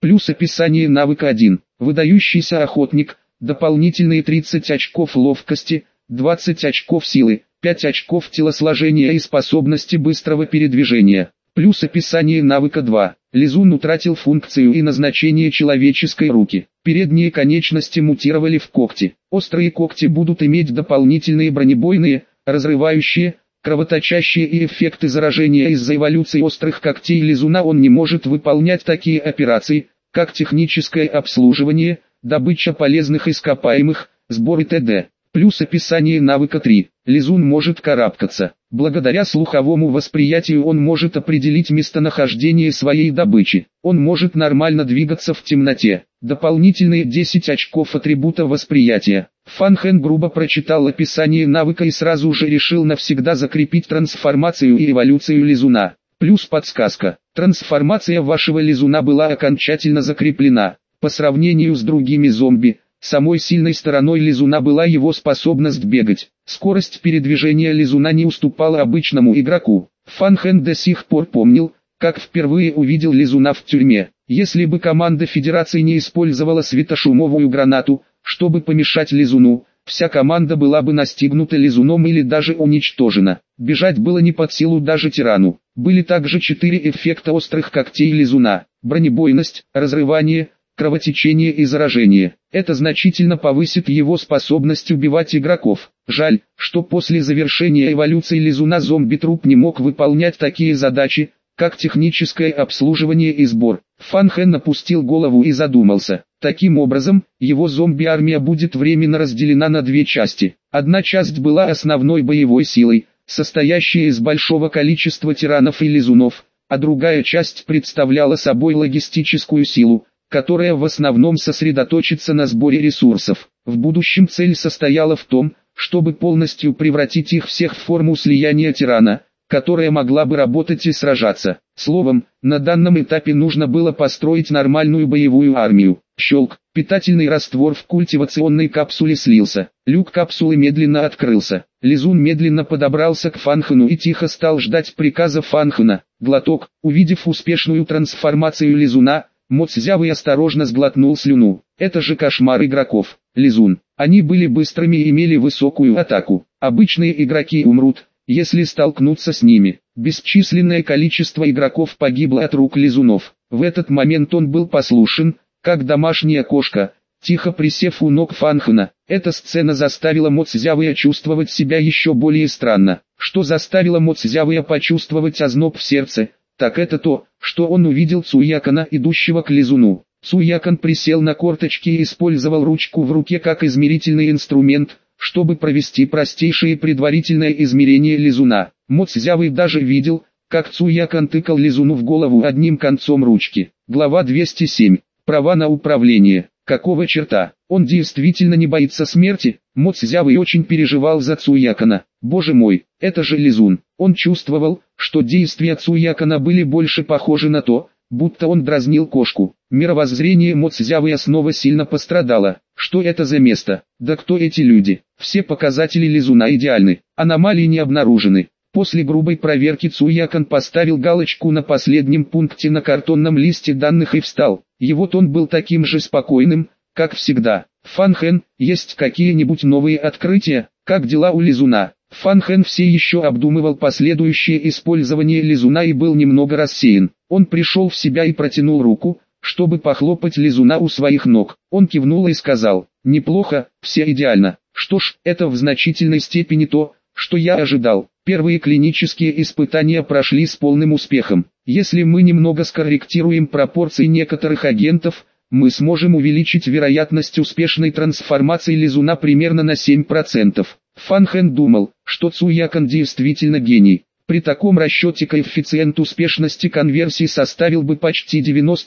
Плюс описание навыка 1. Выдающийся охотник, дополнительные 30 очков ловкости, 20 очков силы, 5 очков телосложения и способности быстрого передвижения. Плюс описание навыка 2. Лизун утратил функцию и назначение человеческой руки. Передние конечности мутировали в когти. Острые когти будут иметь дополнительные бронебойные, разрывающие, кровоточащие и эффекты заражения. Из-за эволюции острых когтей лизуна он не может выполнять такие операции, как техническое обслуживание, добыча полезных ископаемых, сбор и т.д. Плюс описание навыка 3. Лизун может карабкаться. Благодаря слуховому восприятию он может определить местонахождение своей добычи. Он может нормально двигаться в темноте. Дополнительные 10 очков атрибута восприятия. Фан Хэн грубо прочитал описание навыка и сразу же решил навсегда закрепить трансформацию и эволюцию лизуна. Плюс подсказка. Трансформация вашего лизуна была окончательно закреплена. По сравнению с другими зомби, самой сильной стороной лизуна была его способность бегать. Скорость передвижения лизуна не уступала обычному игроку. Фан Хэн до сих пор помнил, как впервые увидел лизуна в тюрьме. Если бы команда Федерации не использовала светошумовую гранату, чтобы помешать лизуну, вся команда была бы настигнута лизуном или даже уничтожена. Бежать было не под силу даже тирану. Были также 4 эффекта острых когтей лизуна: бронебойность, разрывание, кровотечение и заражение. Это значительно повысит его способность убивать игроков. Жаль, что после завершения эволюции лизуна зомби-труп не мог выполнять такие задачи, как техническое обслуживание и сбор. Фан Хэн опустил голову и задумался. Таким образом, его зомби-армия будет временно разделена на 2 части. Одна часть была основной боевой силой, состоящей из большого количества тиранов и лизунов, а другая часть представляла собой логистическую силу, которая в основном сосредоточится на сборе ресурсов. В будущем цель состояла в том, чтобы полностью превратить их всех в форму слияния тирана, которая могла бы работать и сражаться. Словом, на данном этапе нужно было построить нормальную боевую армию. Щелк, питательный раствор в культивационной капсуле слился. Люк капсулы медленно открылся. Лизун медленно подобрался к Фан Хэну и тихо стал ждать приказа Фан Хэна. Глоток. Увидев успешную трансформацию лизуна, Мо Цзявый осторожно сглотнул слюну. Это же кошмар игроков. Лизун. Они были быстрыми и имели высокую атаку. Обычные игроки умрут, если столкнуться с ними. Бесчисленное количество игроков погибло от рук лизунов. В этот момент он был послушен, как домашняя кошка, тихо присев у ног Фан Хэна. Эта сцена заставила Мо Цзявыя чувствовать себя еще более странно. Что заставило Мо Цзявыя почувствовать озноб в сердце, так это то, что он увидел Цуякана, идущего к лизуну. Цуякан присел на корточки и использовал ручку в руке как измерительный инструмент, чтобы провести простейшее предварительное измерение лизуна. Мо Цзявый даже видел, как Цуякан тыкал лизуну в голову одним концом ручки. Глава 207. Права на управление. Какого черта? Он действительно не боится смерти? Мо Цзявый очень переживал за Цуякана. Боже мой, это же лизун. Он чувствовал, что действия Цуякана были больше похожи на то, будто он дразнил кошку. Мировоззрение Мо Цзявыя снова сильно пострадало. Что это за место? Да кто эти люди? Все показатели лизуна идеальны, аномалии не обнаружены. После грубой проверки Цуякан поставил галочку на последнем пункте на картонном листе данных и встал. Его тон был таким же спокойным, как всегда. Фан Хэн, есть какие-нибудь новые открытия? Как дела у лизуна? Фан Хэн все еще обдумывал последующее использование лизуна и был немного рассеян. Он пришел в себя и протянул руку, чтобы похлопать лизуна у своих ног. Он кивнул и сказал: «Неплохо, все идеально». Что ж, это в значительной степени то, что я ожидал. Первые клинические испытания прошли с полным успехом. Если мы немного скорректируем пропорции некоторых агентов, мы сможем увеличить вероятность успешной трансформации лизуна примерно на 7%. Фан Хэн думал, что Цуякан действительно гений. При таком расчете коэффициент успешности конверсии составил бы почти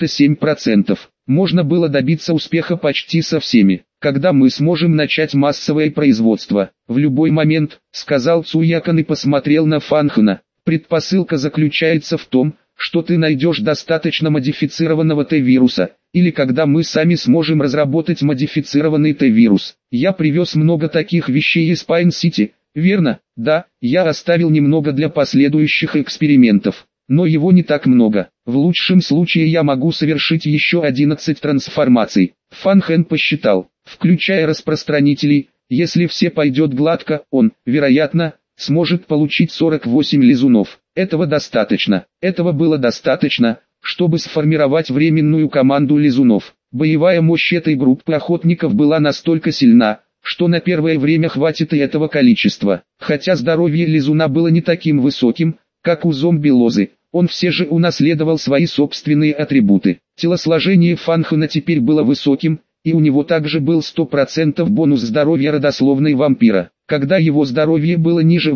97%. Можно было добиться успеха почти со всеми. Когда мы сможем начать массовое производство? В любой момент, сказал Цуякан и посмотрел на Фан Хэна. Предпосылка заключается в том, что ты найдешь достаточно модифицированного Т-вируса, или когда мы сами сможем разработать модифицированный Т-вирус. Я привез много таких вещей из Пайн-Сити, верно? Да, я оставил немного для последующих экспериментов. но его не так много. В лучшем случае я могу совершить еще 11 трансформаций. Фан Хэн посчитал, включая распространителей, если все пойдет гладко, он, вероятно, сможет получить 48 лизунов. Этого достаточно. Этого было достаточно, чтобы сформировать временную команду лизунов. Боевая мощь этой группы охотников была настолько сильна, что на первое время хватит и этого количества. Хотя здоровье лизуна было не таким высоким, как у зомби-лозы, он все же унаследовал свои собственные атрибуты. Телосложение Фан Хэна теперь было высоким, и у него также был 100% бонус здоровья родословной вампира. Когда его здоровье было ниже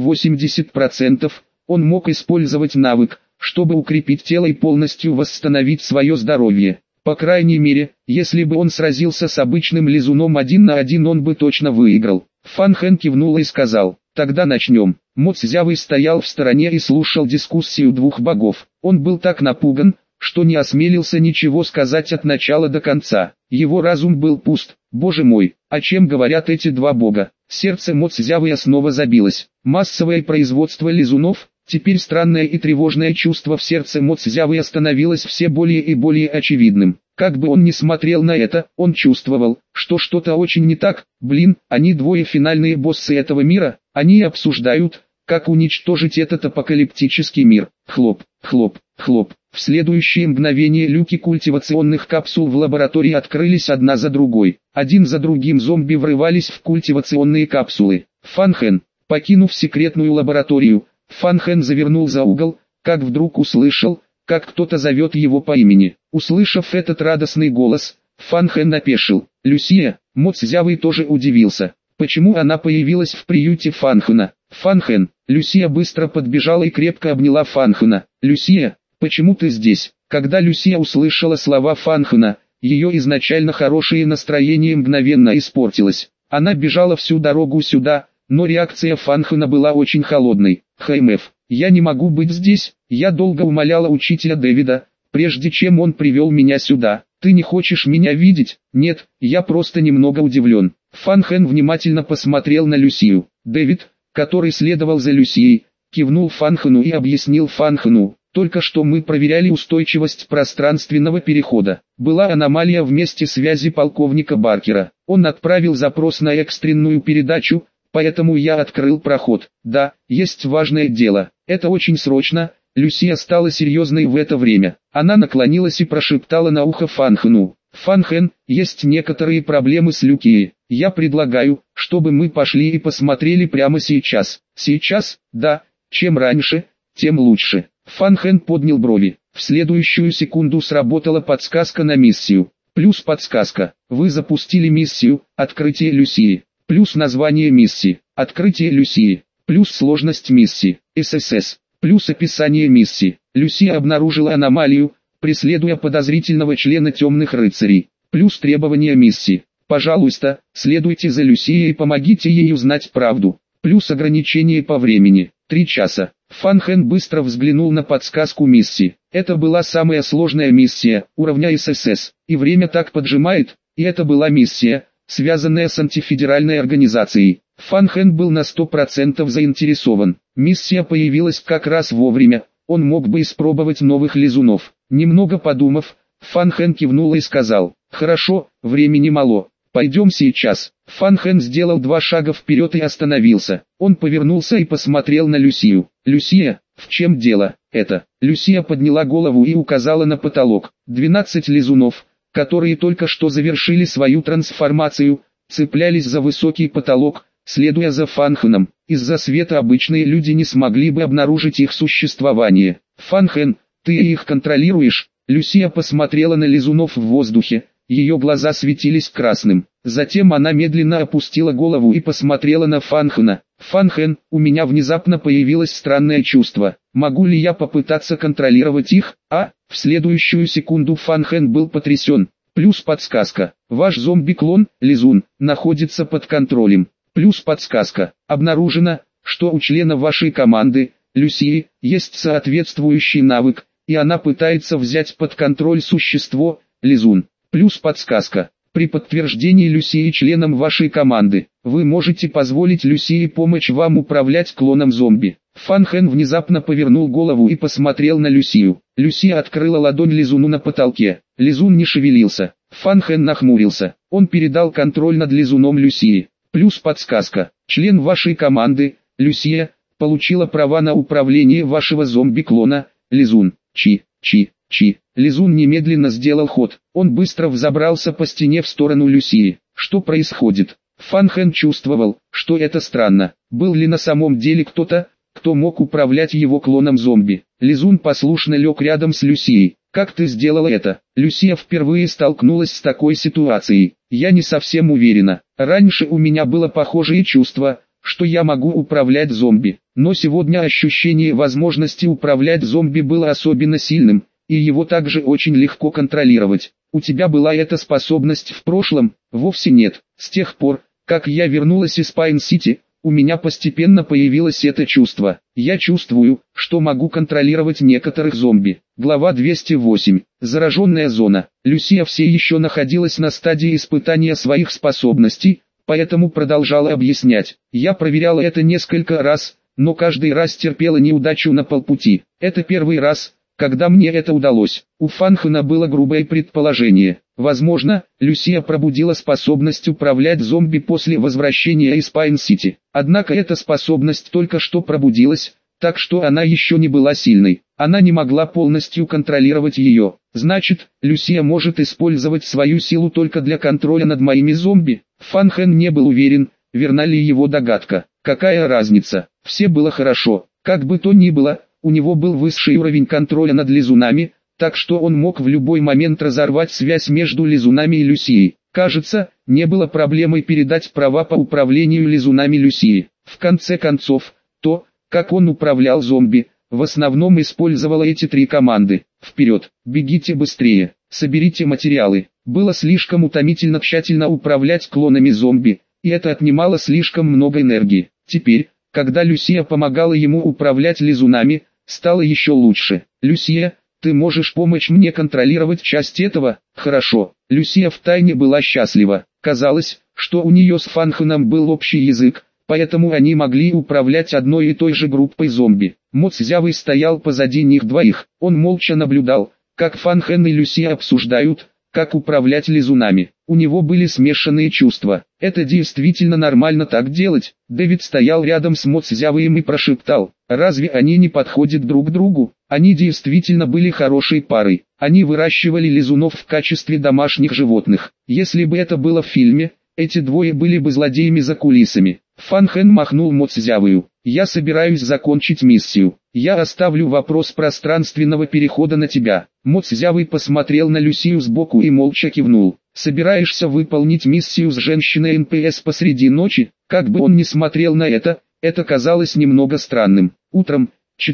80%, он мог использовать навык, чтобы укрепить тело и полностью восстановить свое здоровье. По крайней мере, если бы он сразился с обычным лизуном 1 на 1, он бы точно выиграл. Фан Хэн кивнул и сказал: «Тогда начнем». Мо Цзявый стоял в стороне и слушал дискуссию двух богов. Он был так напуган, что не осмелился ничего сказать от начала до конца. Его разум был пуст. Боже мой, о чем говорят эти два бога? Сердце Мо Цзявыя снова забилось. Массовое производство лизунов. Теперь странное и тревожное чувство в сердце Мо Цзявыя становилось все более и более очевидным. Как бы он ни смотрел на это, он чувствовал, что что-то очень не так. Блин, они двое финальные боссы этого мира, они обсуждают, как уничтожить этот апокалиптический мир. Хлоп, хлоп, хлоп. В следующее мгновение люки культивационных капсул в лаборатории открылись одна за другой. Один за другим зомби врывались в культивационные капсулы. Фан Хэн, покинув секретную лабораторию, Фан Хэн завернул за угол, как вдруг услышал, как кто-то зовет его по имени. Услышав этот радостный голос, Фан Хэн опешил. Люсия. Мо Цзявый тоже удивился. Почему она появилась в приюте Фан Хэна? Фан Хэн. Люсия быстро подбежала и крепко обняла Фан Хэна. Люсия, почему ты здесь? Когда Люсия услышала слова Фан Хэна, ее изначально хорошее настроение мгновенно испортилось. Она бежала всю дорогу сюда, но реакция Фан Хэна была очень холодной. ХМФ, я не могу быть здесь, я долго умоляла учителя Дэвида, прежде чем он привел меня сюда. Ты не хочешь меня видеть? Нет, я просто немного удивлен. Фан Хэн внимательно посмотрел на Люсию. Дэвид, который следовал за Люсией, кивнул Фан Хэну и объяснил Фан Хэну. Только что мы проверяли устойчивость пространственного перехода. Была аномалия в месте связи полковника Баркера. Он отправил запрос на экстренную передачу, поэтому я открыл проход. Да, есть важное дело. Это очень срочно. Люсия стала серьезной в это время. Она наклонилась и прошептала на ухо Фан Хэну. Фан Хэн, есть некоторые проблемы с Люкией. Я предлагаю, чтобы мы пошли и посмотрели прямо сейчас. Сейчас? Да. Чем раньше, тем лучше. Фан Хэн поднял брови. В следующую секунду сработала подсказка на миссию. Плюс подсказка. Вы запустили миссию «Открытие Люсии». Плюс название миссии «Открытие Люсии». Плюс сложность миссии «ССС». Плюс описание миссии. Люсия обнаружила аномалию, преследуя подозрительного члена темных рыцарей. Плюс требования миссии. Пожалуйста, следуйте за Люсией и помогите ей узнать правду. Плюс ограничение по времени. 3 часа. Фан Хэн быстро взглянул на подсказку миссии. Это была самая сложная миссия, уровня ССС. И время так поджимает, и это была миссия, связанная с антифедеральной организацией. Фан Хэн был на 100% заинтересован. Миссия появилась как раз вовремя, он мог бы испробовать новых лизунов. Немного подумав, Фан Хэн кивнул и сказал: «Хорошо, времени мало. Пойдем сейчас». Фан Хэн сделал 2 шага вперед и остановился. Он повернулся и посмотрел на Люсию. «Люсия, в чем дело?» «Это». Люсия подняла голову и указала на потолок. 12 лизунов, которые только что завершили свою трансформацию, цеплялись за высокий потолок, следуя за Фан Хэном. Из-за света обычные люди не смогли бы обнаружить их существование. «Фан Хэн, ты их контролируешь?» Люсия посмотрела на лизунов в воздухе. Ее глаза светились красным. Затем она медленно опустила голову и посмотрела на Фан Хэна. «Фан Хэн, у меня внезапно появилось странное чувство. Могу ли я попытаться контролировать их?» В следующую секунду Фан Хэн был потрясен. Плюс подсказка. Ваш зомби-клон, лизун, находится под контролем. Плюс подсказка. Обнаружено, что у члена вашей команды, Люсии, есть соответствующий навык, и она пытается взять под контроль существо, лизун. Плюс подсказка. При подтверждении Люсии членом вашей команды, вы можете позволить Люсии помочь вам управлять клоном зомби. Фан Хэн внезапно повернул голову и посмотрел на Люсию. Люсия открыла ладонь лизуну на потолке. Лизун не шевелился. Фан Хэн нахмурился. Он передал контроль над лизуном Люсии. Плюс подсказка. Член вашей команды, Люсия, получила права на управление вашего зомби-клона, Лизун. Чи. Лизун немедленно сделал ход. Он быстро взобрался по стене в сторону Люсии. Что происходит? Фан Хэн чувствовал, что это странно. Был ли на самом деле кто-то, кто мог управлять его клоном зомби? Лизун послушно лег рядом с Люсией. «Как ты сделала это?» Люсия впервые столкнулась с такой ситуацией. «Я не совсем уверена. Раньше у меня было похожее чувство, что я могу управлять зомби. Но сегодня ощущение возможности управлять зомби было особенно сильным, и его также очень легко контролировать. У тебя была эта способность в прошлом? Вовсе нет. С тех пор, как я вернулась из Пайн-Сити, у меня постепенно появилось это чувство. Я чувствую, что могу контролировать некоторых зомби». Глава 208. Зараженная зона. Люсия все еще находилась на стадии испытания своих способностей, поэтому продолжала объяснять. «Я проверяла это несколько раз, но каждый раз терпела неудачу на полпути. Это первый раз, когда мне это удалось». У Фан Хэна было грубое предположение. Возможно, Люсия пробудила способность управлять зомби после возвращения из Пайн-Сити. Однако эта способность только что пробудилась, так что она еще не была сильной. Она не могла полностью контролировать ее. Значит, Люсия может использовать свою силу только для контроля над моими зомби. Фан Хэн не был уверен, верна ли его догадка. Какая разница? Все было хорошо. Как бы то ни было, у него был высший уровень контроля над лизунами, так что он мог в любой момент разорвать связь между лизунами и Люсией. Кажется, не было проблемой передать права по управлению лизунами Люсии. В конце концов, то, как он управлял зомби, в основном использовала эти три команды. Вперед, бегите быстрее, соберите материалы. Было слишком утомительно тщательно управлять клонами зомби, и это отнимало слишком много энергии. Теперь, когда Люсия помогала ему управлять лизунами, стало еще лучше. «Люсия, ты можешь помочь мне контролировать часть этого?» «Хорошо». Люсия втайне была счастлива. Казалось, что у нее с Фан Хэном был общий язык, поэтому они могли управлять одной и той же группой зомби. Мо Цзявый стоял позади них двоих. Он молча наблюдал, как Фан Хэн и Люсия обсуждают, как управлять лизунами. У него были смешанные чувства. Это действительно нормально так делать. Дэвид стоял рядом с Мо Цзявыем и прошептал: «Разве они не подходят друг другу?» Они действительно были хорошей парой. Они выращивали лизунов в качестве домашних животных. Если бы это было в фильме, эти двое были бы злодеями за кулисами. Фан Хэн махнул Мо Цзявыю. «Я собираюсь закончить миссию. Я оставлю вопрос пространственного перехода на тебя». Мо Цзявый посмотрел на Люсию сбоку и молча кивнул. «Собираешься выполнить миссию с женщиной НПС посреди ночи?» Как бы он ни смотрел на это казалось немного странным. Утром,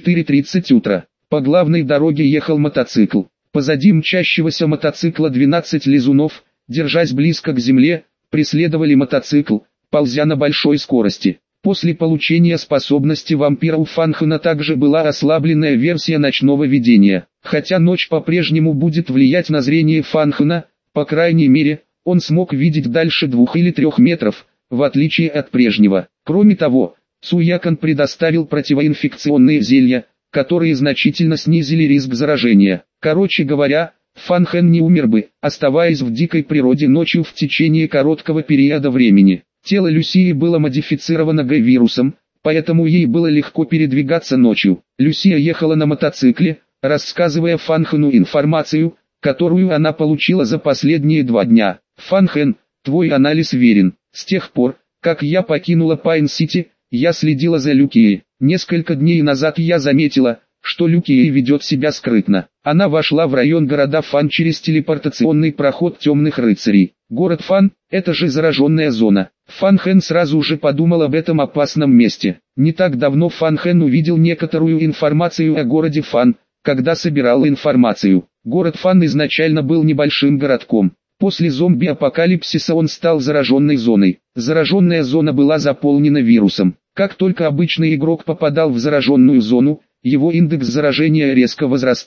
4:30 утра, по главной дороге ехал мотоцикл. Позади мчащегося мотоцикла 12 лизунов, держась близко к земле, преследовали мотоцикл, ползя на большой скорости. После получения способности вампира у Фан Хэна также была ослабленная версия ночного видения. Хотя ночь по-прежнему будет влиять на зрение Фан Хэна, по крайней мере, он смог видеть дальше 2 или 3 метров, в отличие от прежнего. Кроме того, Цуякан предоставил противоинфекционные зелья, которые значительно снизили риск заражения. Короче говоря, Фан Хэн не умер бы, оставаясь в дикой природе ночью в течение короткого периода времени. Тело Люсии было модифицировано Г-вирусом, поэтому ей было легко передвигаться ночью. Люсия ехала на мотоцикле, рассказывая Фан Хэну информацию, которую она получила за последние 2 дня. «Фан Хэн, твой анализ верен. С тех пор, как я покинула Пайн-Сити, я следила за Люкией. Несколько дней назад я заметила, что Люкия ведет себя скрытно. Она вошла в район города Фан через телепортационный проход темных рыцарей. Город Фан – это же зараженная зона». Фан Хэн сразу же подумал об этом опасном месте. Не так давно Фан Хэн увидел некоторую информацию о городе Фан, когда собирал информацию. Город Фан изначально был небольшим городком. После зомби-апокалипсиса он стал зараженной зоной. Зараженная зона была заполнена вирусом. Как только обычный игрок попадал в зараженную зону, его индекс заражения резко возрастал.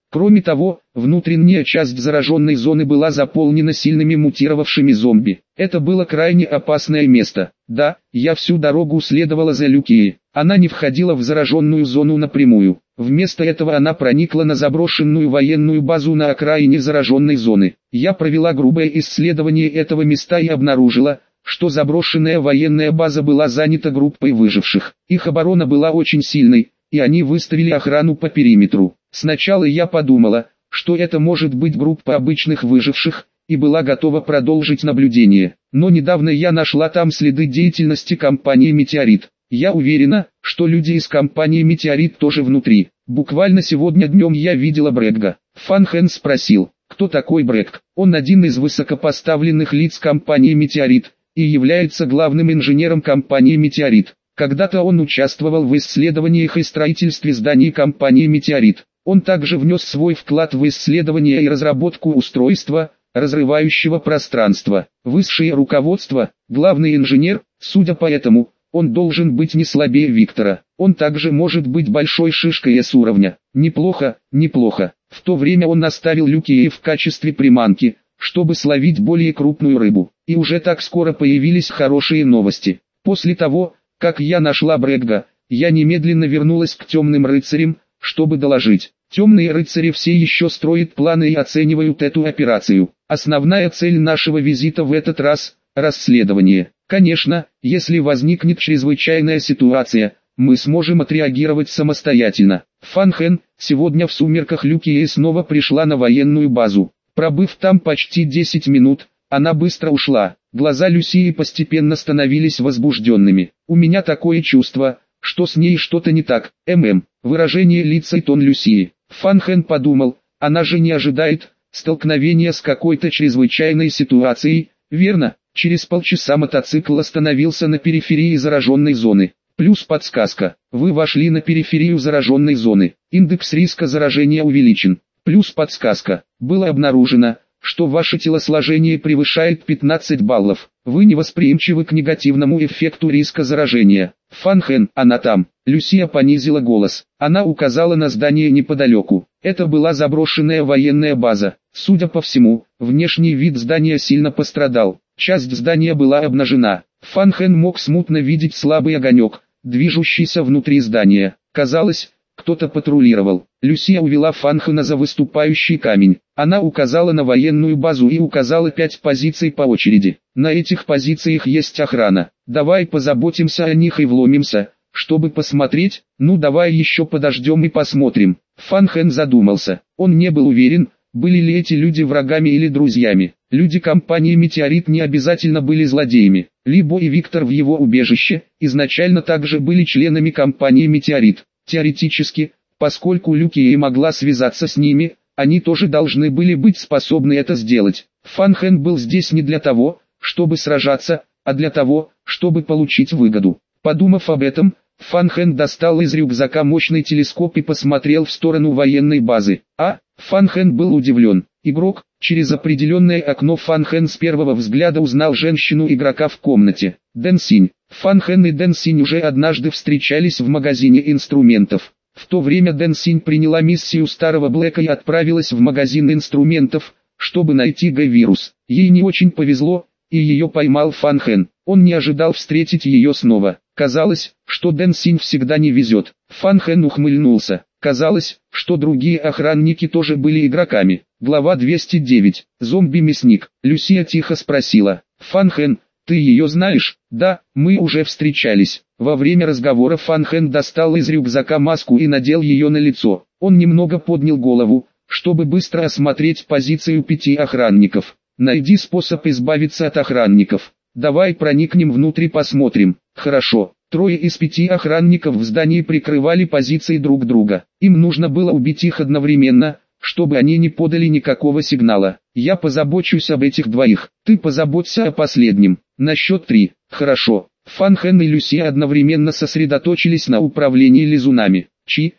Кроме того, внутренняя часть зараженной зоны была заполнена сильными мутировавшими зомби. Это было крайне опасное место. Да, я всю дорогу следовала за Люкией. Она не входила в зараженную зону напрямую. Вместо этого она проникла на заброшенную военную базу на окраине зараженной зоны. Я провела грубое исследование этого места и обнаружила, что заброшенная военная база была занята группой выживших. Их оборона была очень сильной, и они выставили охрану по периметру. Сначала я подумала, что это может быть группа обычных выживших, и была готова продолжить наблюдение. Но недавно я нашла там следы деятельности компании «Метеорит». Я уверена, что люди из компании «Метеорит» тоже внутри. Буквально сегодня днем я видела Брэгга. Фан Хэн спросил, кто такой Брэгг. Он один из высокопоставленных лиц компании «Метеорит» и является главным инженером компании «Метеорит». Когда-то он участвовал в исследованиях и строительстве зданий компании «Метеорит». Он также внес свой вклад в исследование и разработку устройства, разрывающего пространство. Высшее руководство, главный инженер, судя по этому, он должен быть не слабее Виктора. Он также может быть большой шишкой S-уровня. Неплохо, неплохо. В то время он наставил Люкии в качестве приманки, чтобы словить более крупную рыбу. И уже так скоро появились хорошие новости. После того, как я нашла Брэгга, я немедленно вернулась к темным рыцарям, чтобы доложить. Темные рыцари все еще строят планы и оценивают эту операцию. Основная цель нашего визита в этот раз – расследование. Конечно, если возникнет чрезвычайная ситуация, мы сможем отреагировать самостоятельно. Фан Хэн, сегодня в сумерках Люкия снова пришла на военную базу. Пробыв там почти 10 минут, она быстро ушла. Глаза Люсии постепенно становились возбужденными. У меня такое чувство, что с ней что-то не так. Выражение лица и тон Люсии. Фан Хэн подумал, она же не ожидает столкновения с какой-то чрезвычайной ситуацией, верно? Через полчаса мотоцикл остановился на периферии зараженной зоны. Плюс подсказка. Вы вошли на периферию зараженной зоны. Индекс риска заражения увеличен. Плюс подсказка. Было обнаружено, что ваше телосложение превышает 15 баллов. Вы невосприимчивы к негативному эффекту риска заражения. Фан Хэн, она там. Люсия понизила голос. Она указала на здание неподалеку. Это была заброшенная военная база. Судя по всему, внешний вид здания сильно пострадал. Часть здания была обнажена. Фан Хэн мог смутно видеть слабый огонек, движущийся внутри здания. Казалось, кто-то патрулировал. Люсия увела Фан Хэна за выступающий камень. Она указала на военную базу и указала 5 позиций по очереди. На этих позициях есть охрана. Давай позаботимся о них и вломимся, чтобы посмотреть. Ну давай еще подождем и посмотрим. Фан Хэн задумался. Он не был уверен, были ли эти люди врагами или друзьями. Люди компании «Метеорит» не обязательно были злодеями. Либо и Виктор в его убежище изначально также были членами компании «Метеорит». Теоретически, поскольку Люкия могла связаться с ними, они тоже должны были быть способны это сделать. Фан Хэн был здесь не для того, чтобы сражаться, а для того, чтобы получить выгоду. Подумав об этом, Фан Хэн достал из рюкзака мощный телескоп и посмотрел в сторону военной базы. Фан Хэн был удивлен. Игрок, через определенное окно Фан Хэн с первого взгляда узнал женщину-игрока в комнате. Дэн Синь. Фан Хэн и Дэн Синь уже однажды встречались в магазине инструментов. В то время Дэн Синь приняла миссию старого Блэка и отправилась в магазин инструментов, чтобы найти Г-вирус. Ей не очень повезло, и ее поймал Фан Хэн. Он не ожидал встретить ее снова. Казалось, что Дэн Синь всегда не везет. Фан Хэн ухмыльнулся. Казалось, что другие охранники тоже были игроками. Глава 209. Зомби-мясник. Люсия тихо спросила. Фан Хэн, ты ее знаешь? Да, мы уже встречались. Во время разговора Фан Хэн достал из рюкзака маску и надел ее на лицо. Он немного поднял голову, чтобы быстро осмотреть позицию 5 охранников. Найди способ избавиться от охранников. Давай проникнем внутрь и посмотрим. Хорошо. 3 из 5 охранников в здании прикрывали позиции друг друга. Им нужно было убить их одновременно, чтобы они не подали никакого сигнала. Я позабочусь об этих 2. Ты позаботься о последнем. На счет 3. Хорошо. Фан Хэн и Люсия одновременно сосредоточились на управлении лизунами. Чи.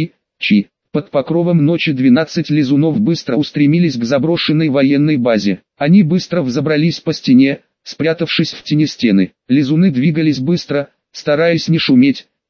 Под покровом ночи 12 лизунов быстро устремились к заброшенной военной базе. Они быстро взобрались по стене, спрятавшись в тени стены. Лизуны двигались быстро, стараясь не шуметь,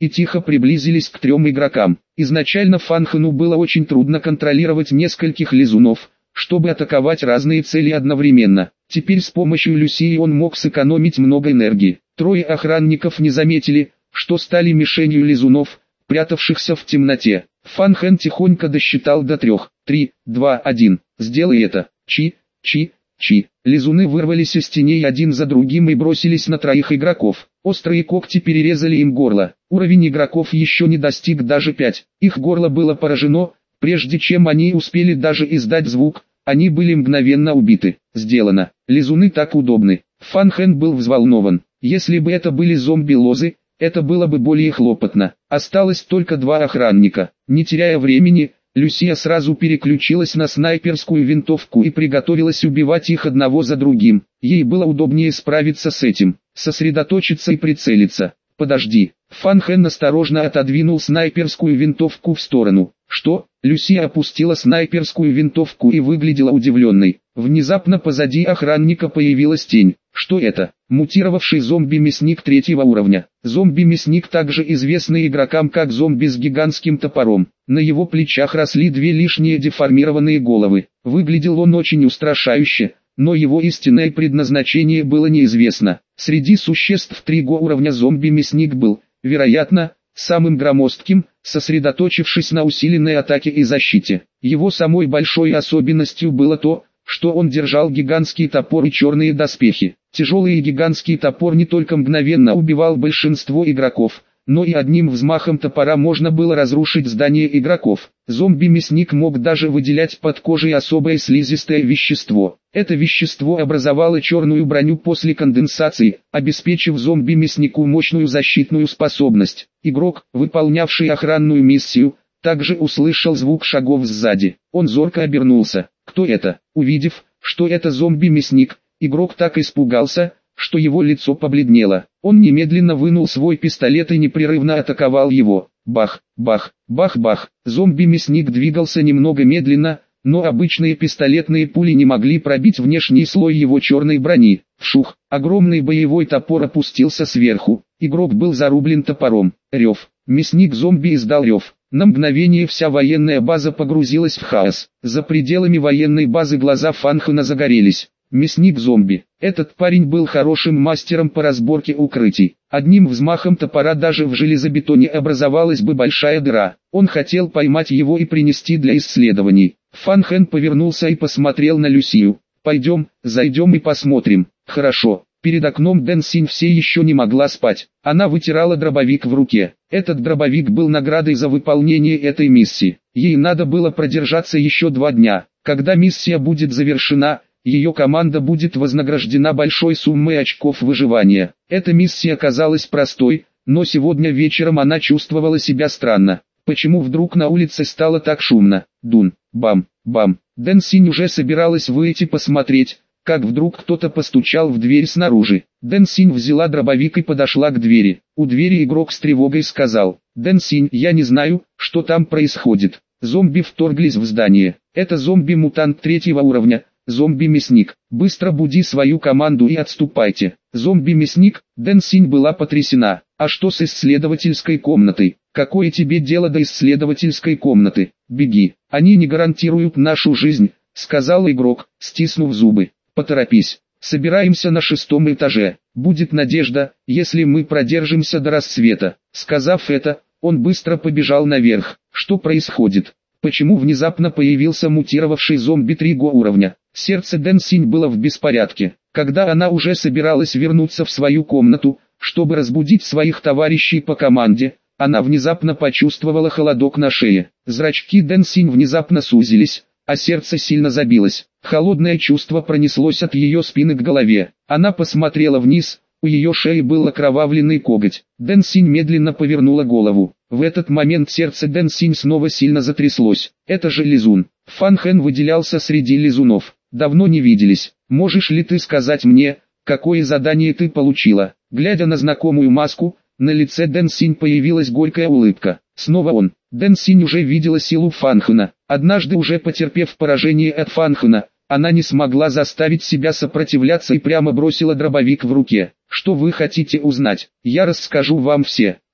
и тихо приблизились к 3 игрокам. Изначально Фан Хэну было очень трудно контролировать нескольких лизунов, чтобы атаковать разные цели одновременно. Теперь с помощью Люсии он мог сэкономить много энергии. 3 охранников не заметили, что стали мишенью лизунов, прятавшихся в темноте. Фан Хэн тихонько досчитал до 3. 3, 2, 1. «Сделай это! Чи, чи, чи!» Лизуны вырвались из теней один за другим и бросились на 3 игроков. Острые когти перерезали им горло. Уровень игроков еще не достиг даже 5. Их горло было поражено, прежде чем они успели даже издать звук, они были мгновенно убиты. Сделано. Лизуны так удобны. Фан Хэн был взволнован. Если бы это были зомби-лозы, это было бы более хлопотно. Осталось только 2 охранника. Не теряя времени, Люсия сразу переключилась на снайперскую винтовку и приготовилась убивать их одного за другим. Ей было удобнее справиться с этим, сосредоточиться и прицелиться. «Подожди». Фан Хэн осторожно отодвинул снайперскую винтовку в сторону. «Что?» Люсия опустила снайперскую винтовку и выглядела удивленной. Внезапно позади охранника появилась тень. Что это? Мутировавший зомби-мясник 3-го уровня. Зомби-мясник также известный игрокам как зомби с гигантским топором. На его плечах росли 2 лишние деформированные головы. Выглядел он очень устрашающе, но его истинное предназначение было неизвестно. Среди существ 3-го уровня зомби-мясник был, вероятно, самым громоздким, сосредоточившись на усиленной атаке и защите. Его самой большой особенностью было то, что он держал гигантский топор и черные доспехи. Тяжелый и гигантский топор не только мгновенно убивал большинство игроков, но и одним взмахом топора можно было разрушить здание игроков. Зомби-мясник мог даже выделять под кожей особое слизистое вещество. Это вещество образовало черную броню после конденсации, обеспечив зомби-мяснику мощную защитную способность. Игрок, выполнявший охранную миссию, также услышал звук шагов сзади. Он зорко обернулся. Кто это? Увидев, что это зомби-мясник, игрок так испугался, что его лицо побледнело. Он немедленно вынул свой пистолет и непрерывно атаковал его. Бах, бах, бах, бах. Зомби-мясник двигался немного медленно, но обычные пистолетные пули не могли пробить внешний слой его черной брони. Вшух, огромный боевой топор опустился сверху. Игрок был зарублен топором. Рев. Мясник-зомби издал рев. На мгновение вся военная база погрузилась в хаос. За пределами военной базы глаза Фан Хэна загорелись. Мясник-зомби. Этот парень был хорошим мастером по разборке укрытий. Одним взмахом топора даже в железобетоне образовалась бы большая дыра. Он хотел поймать его и принести для исследований. Фан Хэн повернулся и посмотрел на Люсию. «Пойдем, зайдем и посмотрим». «Хорошо». Перед окном Дэн Синь все еще не могла спать. Она вытирала дробовик в руке. Этот дробовик был наградой за выполнение этой миссии. Ей надо было продержаться еще 2 дня. Когда миссия будет завершена, ее команда будет вознаграждена большой суммой очков выживания. Эта миссия казалась простой, но сегодня вечером она чувствовала себя странно. Почему вдруг на улице стало так шумно? Дун, бам, бам. Дэн Синь уже собиралась выйти посмотреть, как вдруг кто-то постучал в дверь снаружи. Дэн Синь взяла дробовик и подошла к двери. У двери игрок с тревогой сказал: «Дэн Синь, я не знаю, что там происходит». Зомби вторглись в здание. Это зомби-мутант 3-го уровня, зомби-мясник. Быстро буди свою команду и отступайте. Зомби-мясник. Дэн Синь была потрясена. А что с исследовательской комнатой? Какое тебе дело до исследовательской комнаты? Беги. Они не гарантируют нашу жизнь, сказал игрок, стиснув зубы. Поторопись. Собираемся на 6-м этаже. Будет надежда, если мы продержимся до рассвета. Сказав это, он быстро побежал наверх. Что происходит? Почему внезапно появился мутировавший зомби 3-го уровня? Сердце Дэн Синь было в беспорядке. Когда она уже собиралась вернуться в свою комнату, чтобы разбудить своих товарищей по команде, она внезапно почувствовала холодок на шее. Зрачки Дэн Синь внезапно сузились, а сердце сильно забилось. Холодное чувство пронеслось от ее спины к голове. Она посмотрела вниз, у ее шеи был окровавленный коготь. Дэн Синь медленно повернула голову. В этот момент сердце Дэн Синь снова сильно затряслось. Это же лизун. Фан Хэн выделялся среди лизунов. Давно не виделись. Можешь ли ты сказать мне, какое задание ты получила? Глядя на знакомую маску, на лице Дэн Синь появилась горькая улыбка. Снова он. Дэн Синь уже видела силу Фан Хэна. Однажды уже потерпев поражение от Фан Хэна, она не смогла заставить себя сопротивляться и прямо бросила дробовик в руке. Что вы хотите узнать? Я расскажу вам все.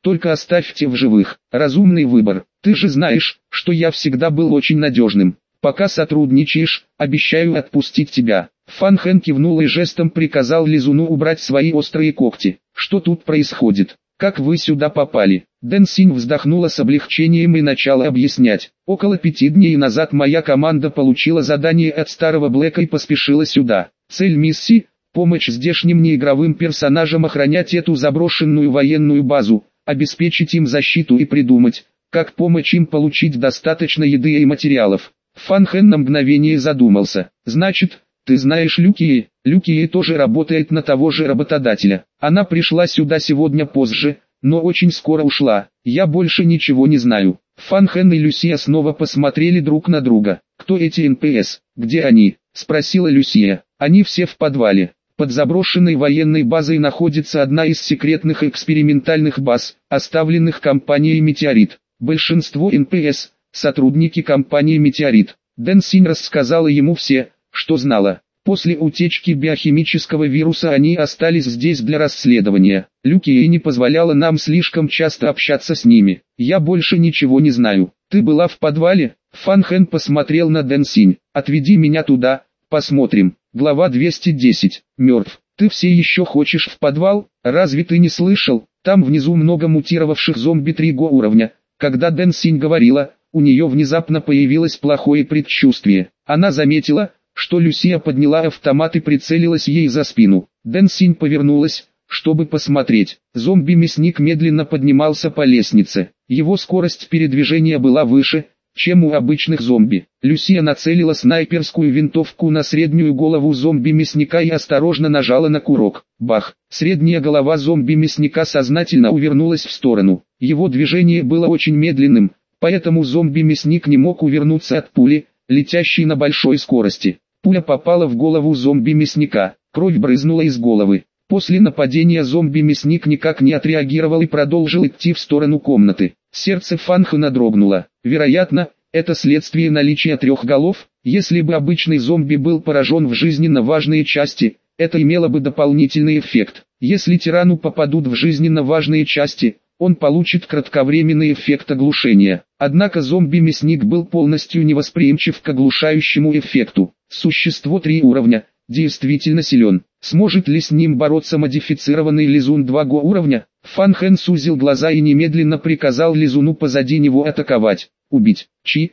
только оставьте в живых. Разумный выбор. Ты же знаешь, что я всегда был очень надежным. Пока сотрудничаешь, обещаю отпустить тебя. Фан Хэн кивнул и жестом приказал лизуну убрать свои острые когти. Что тут происходит? Как вы сюда попали? Дэн Синь вздохнула с облегчением и начала объяснять. Около 5 дней назад моя команда получила задание от старого Блэка и поспешила сюда. Цель миссии – помочь здешним неигровым персонажам охранять эту заброшенную военную базу, обеспечить им защиту и придумать, как помочь им получить достаточно еды и материалов. Фан Хэн на мгновение задумался. Значит, ты знаешь Люкии? Люкия тоже работает на того же работодателя. Она пришла сюда сегодня позже, но очень скоро ушла. Я больше ничего не знаю. Фан Хэн и Люсия снова посмотрели друг на друга. Кто эти НПС? Где они? Спросила Люсия. Они все в подвале. Под заброшенной военной базой находится одна из секретных экспериментальных баз, оставленных компанией «Метеорит». Большинство НПС – сотрудники компании «Метеорит». Дэн Синь рассказала ему все, что знала. После утечки биохимического вируса они остались здесь для расследования. Люкия не позволяла нам слишком часто общаться с ними. Я больше ничего не знаю. Ты была в подвале? Фан Хэн посмотрел на Дэн Синь. Отведи меня туда, посмотрим. Глава 210. Мертв. Ты все еще хочешь в подвал? Разве ты не слышал? Там внизу много мутировавших зомби 3 уровня. Когда Дэн Синь говорила, у нее внезапно появилось плохое предчувствие. Она заметила, что Люсия подняла автомат и прицелилась ей за спину. Дэн Синь повернулась, чтобы посмотреть. Зомби-мясник медленно поднимался по лестнице. Его скорость передвижения была выше, чем у обычных зомби. Люсия нацелила снайперскую винтовку на среднюю голову зомби-мясника и осторожно нажала на курок. Бах! Средняя голова зомби-мясника сознательно увернулась в сторону. Его движение было очень медленным, поэтому зомби-мясник не мог увернуться от пули, летящей на большой скорости. Пуля попала в голову зомби-мясника. Кровь брызнула из головы. После нападения зомби-мясник никак не отреагировал и продолжил идти в сторону комнаты. Сердце Фан Хэна дрогнуло. Вероятно, это следствие наличия 3 голов. Если бы обычный зомби был поражен в жизненно важные части, это имело бы дополнительный эффект. Если тирану попадут в жизненно важные части, он получит кратковременный эффект оглушения. Однако зомби-мясник был полностью невосприимчив к оглушающему эффекту. Существо 3 уровня, действительно силен. Сможет ли с ним бороться модифицированный лизун 2 уровня? Фан Хэн сузил глаза и немедленно приказал лизуну позади него атаковать. Убить. Чи.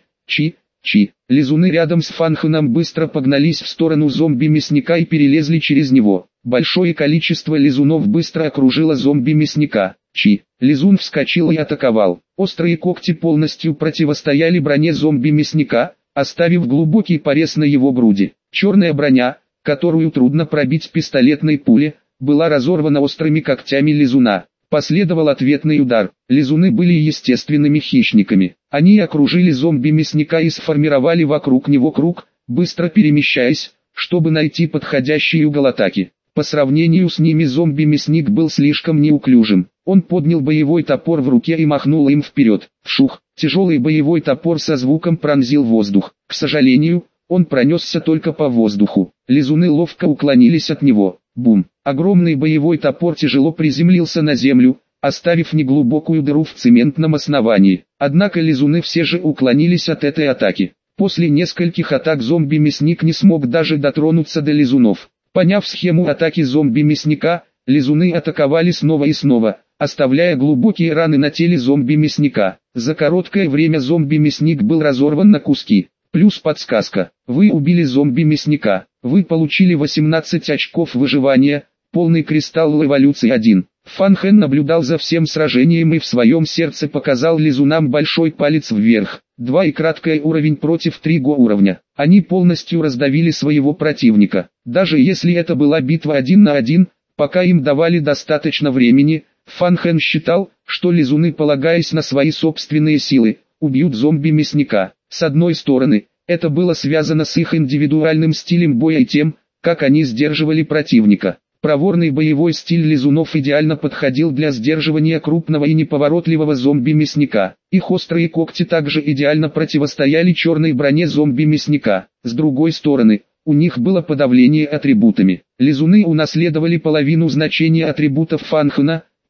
Лизуны рядом с Фан Хэном быстро погнались в сторону зомби-мясника и перелезли через него. Большое количество лизунов быстро окружило зомби-мясника. Лизун вскочил и атаковал. Острые когти полностью противостояли броне зомби-мясника, оставив глубокий порез на его груди. Черная броня, которую трудно пробить пистолетной пулей, была разорвана острыми когтями лизуна. Последовал ответный удар. Лизуны были естественными хищниками. Они окружили зомби-мясника и сформировали вокруг него круг, быстро перемещаясь, чтобы найти подходящий угол атаки. По сравнению с ними зомби-мясник был слишком неуклюжим. Он поднял боевой топор в руке и махнул им вперед. Вшух! Тяжелый боевой топор со звуком пронзил воздух. К сожалению, он пронесся только по воздуху. Лизуны ловко уклонились от него. Бум! Огромный боевой топор тяжело приземлился на землю, оставив неглубокую дыру в цементном основании. Однако лизуны все же уклонились от этой атаки. После нескольких атак зомби-мясник не смог даже дотронуться до лизунов. Поняв схему атаки зомби-мясника, лизуны атаковали снова и снова, оставляя глубокие раны на теле зомби-мясника. За короткое время зомби-мясник был разорван на куски. Плюс подсказка. Вы убили зомби-мясника. Вы получили 18 очков выживания, полный кристалл эволюции 1. Фан Хэн наблюдал за всем сражением и в своем сердце показал лизунам большой палец вверх. 2 и краткий уровень против 3 уровня. Они полностью раздавили своего противника. Даже если это была битва 1 на 1, пока им давали достаточно времени, Фан Хэн считал, что лизуны, полагаясь на свои собственные силы, убьют зомби-мясника. С одной стороны, это было связано с их индивидуальным стилем боя и тем, как они сдерживали противника. Проворный боевой стиль лизунов идеально подходил для сдерживания крупного и неповоротливого зомби-мясника. Их острые когти также идеально противостояли черной броне зомби-мясника. С другой стороны, у них было подавление атрибутами. Лизуны унаследовали половину значения атрибутов Фан Хэна,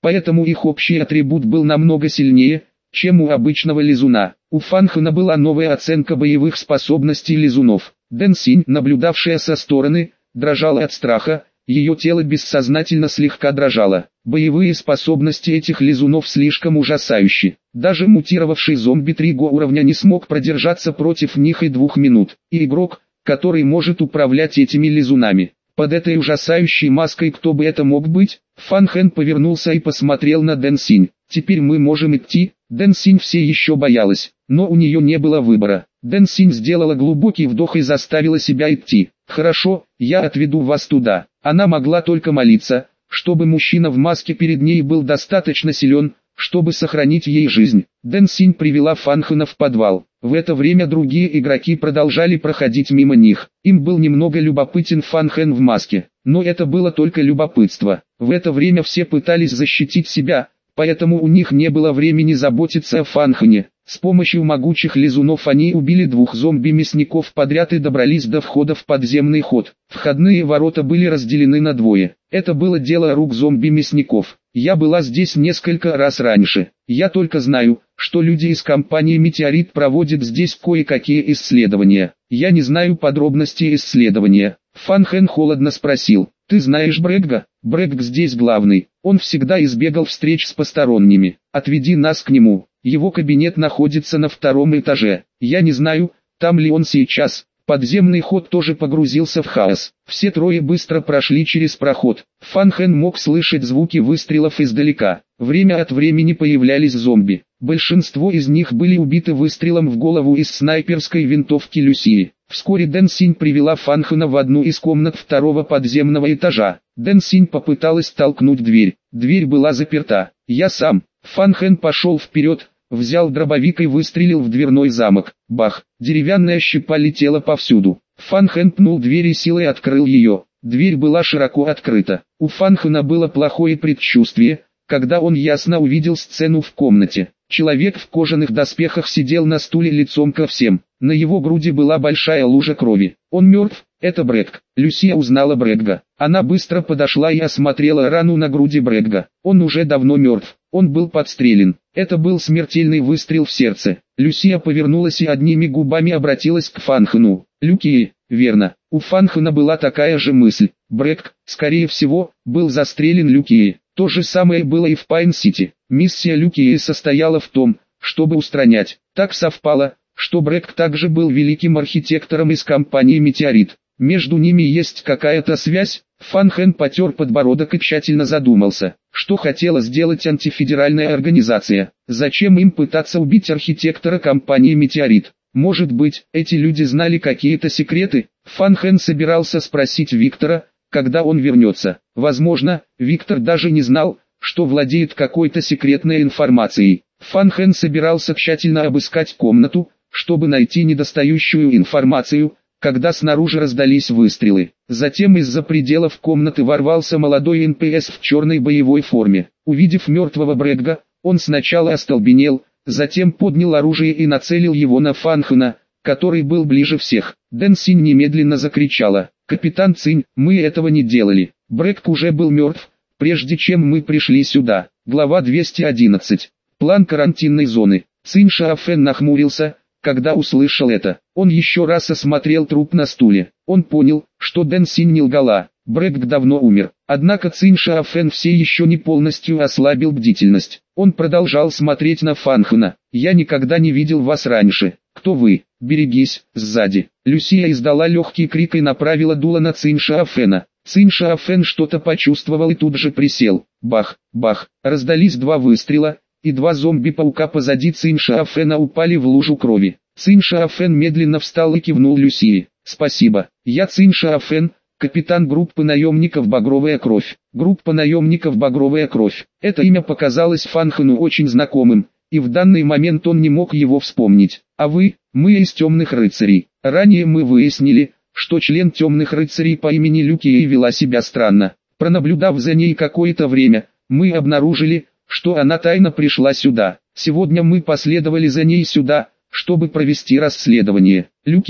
поэтому их общий атрибут был намного сильнее, чем у обычного лизуна. У Фан Хэна была новая оценка боевых способностей лизунов. Дэн Синь, наблюдавшая со стороны, дрожала от страха, ее тело бессознательно слегка дрожало. Боевые способности этих лизунов слишком ужасающие. Даже мутировавший зомби 3 уровня не смог продержаться против них и 2 минут. И игрок, который может управлять этими лизунами. Под этой ужасающей маской кто бы это мог быть? Фан Хэн повернулся и посмотрел на Дэн Синь. «Теперь мы можем идти?» Дэн Синь все еще боялась, но у нее не было выбора. Дэн Синь сделала глубокий вдох и заставила себя идти. «Хорошо, я отведу вас туда». Она могла только молиться, чтобы мужчина в маске перед ней был достаточно силен, чтобы сохранить ей жизнь. Дэн Синь привела Фан Хэна в подвал. В это время другие игроки продолжали проходить мимо них. Им был немного любопытен Фан Хэн в маске, но это было только любопытство. В это время все пытались защитить себя, поэтому у них не было времени заботиться о Фан Хэне. С помощью могучих лизунов они убили 2 зомби-мясников подряд и добрались до входа в подземный ход. Входные ворота были разделены на 2. Это было дело рук зомби-мясников. Я была здесь несколько раз раньше. Я только знаю, что люди из компании «Метеорит» проводят здесь кое-какие исследования. Я не знаю подробностей исследования. Фан Хэн холодно спросил: «Ты знаешь Брэгга?» «Брэгг здесь главный. Он всегда избегал встреч с посторонними. Отведи нас к нему. Его кабинет находится на 2-м этаже. Я не знаю, там ли он сейчас». Подземный ход тоже погрузился в хаос. Все 3 быстро прошли через проход. Фан Хэн мог слышать звуки выстрелов издалека. Время от времени появлялись зомби. Большинство из них были убиты выстрелом в голову из снайперской винтовки Люсии. Вскоре Дэн Синь привела Фан Хэна в одну из комнат 2-го подземного этажа. Дэн Синь попыталась толкнуть дверь. Дверь была заперта. «Я сам». Фан Хэн пошел вперед, взял дробовик и выстрелил в дверной замок. Бах! Деревянная щепа летела повсюду. Фан Хэн пнул дверь и силой открыл ее. Дверь была широко открыта. У Фан Хэна было плохое предчувствие, когда он ясно увидел сцену в комнате. Человек в кожаных доспехах сидел на стуле лицом ко всем. На его груди была большая лужа крови. Он мертв, это Брэгг. Люсия узнала Брэгга. Она быстро подошла и осмотрела рану на груди Брэгга. Он уже давно мертв. Он был подстрелен. Это был смертельный выстрел в сердце. Люсия повернулась и одними губами обратилась к Фан Хэну. «Люкии, верно». У Фан Хэна была такая же мысль. Брэгг, скорее всего, был застрелен Люкией. То же самое было и в Пайн-Сити. Миссия Люкии состояла в том, чтобы устранять. Так совпало, что Брэгг также был великим архитектором из компании «Метеорит». Между ними есть какая-то связь? Фан Хэн потер подбородок и тщательно задумался, что хотела сделать антифедеральная организация. Зачем им пытаться убить архитектора компании «Метеорит»? Может быть, эти люди знали какие-то секреты? Фан Хэн собирался спросить Виктора, когда он вернется. Возможно, Виктор даже не знал, что владеет какой-то секретной информацией. Фан Хэн собирался тщательно обыскать комнату, чтобы найти недостающую информацию, когда снаружи раздались выстрелы. Затем из-за пределов комнаты ворвался молодой НПС в черной боевой форме. Увидев мертвого Брэгга, он сначала остолбенел, затем поднял оружие и нацелил его на Фан Хэна, который был ближе всех. Дэн Синь немедленно закричала: «Капитан Цинь, мы этого не делали. Брэгг уже был мертв, прежде чем мы пришли сюда». Глава 211. План карантинной зоны. Цинь Шаофэн нахмурился, когда услышал это. Он еще раз осмотрел труп на стуле. Он понял, что Дэн Синь не лгала. Брэгг давно умер. Однако Цинь Шаофэн все еще не полностью ослабил бдительность. Он продолжал смотреть на Фан Хэна. «Я никогда не видел вас раньше. Кто вы? Берегись, сзади». Люсия издала легкий крик и направила дуло на Цинь Шаофэна. Цинь Шаофэн что-то почувствовал и тут же присел. Бах, бах. Раздались 2 выстрела, и 2 зомби-паука позади Цинь Шаофэна упали в лужу крови. Цинь Шаофэн медленно встал и кивнул Люсии. «Спасибо. Я Цинь Шаофэн, капитан группы наемников «Багровая кровь». Группа наемников «Багровая кровь». Это имя показалось Фан Хэну очень знакомым, и в данный момент он не мог его вспомнить. «А вы?» «Мы из темных рыцарей. Ранее мы выяснили, что член темных рыцарей по имени Люкия вела себя странно. Пронаблюдав за ней какое-то время, мы обнаружили, что она тайно пришла сюда. Сегодня мы последовали за ней сюда, чтобы провести расследование». «Люкии,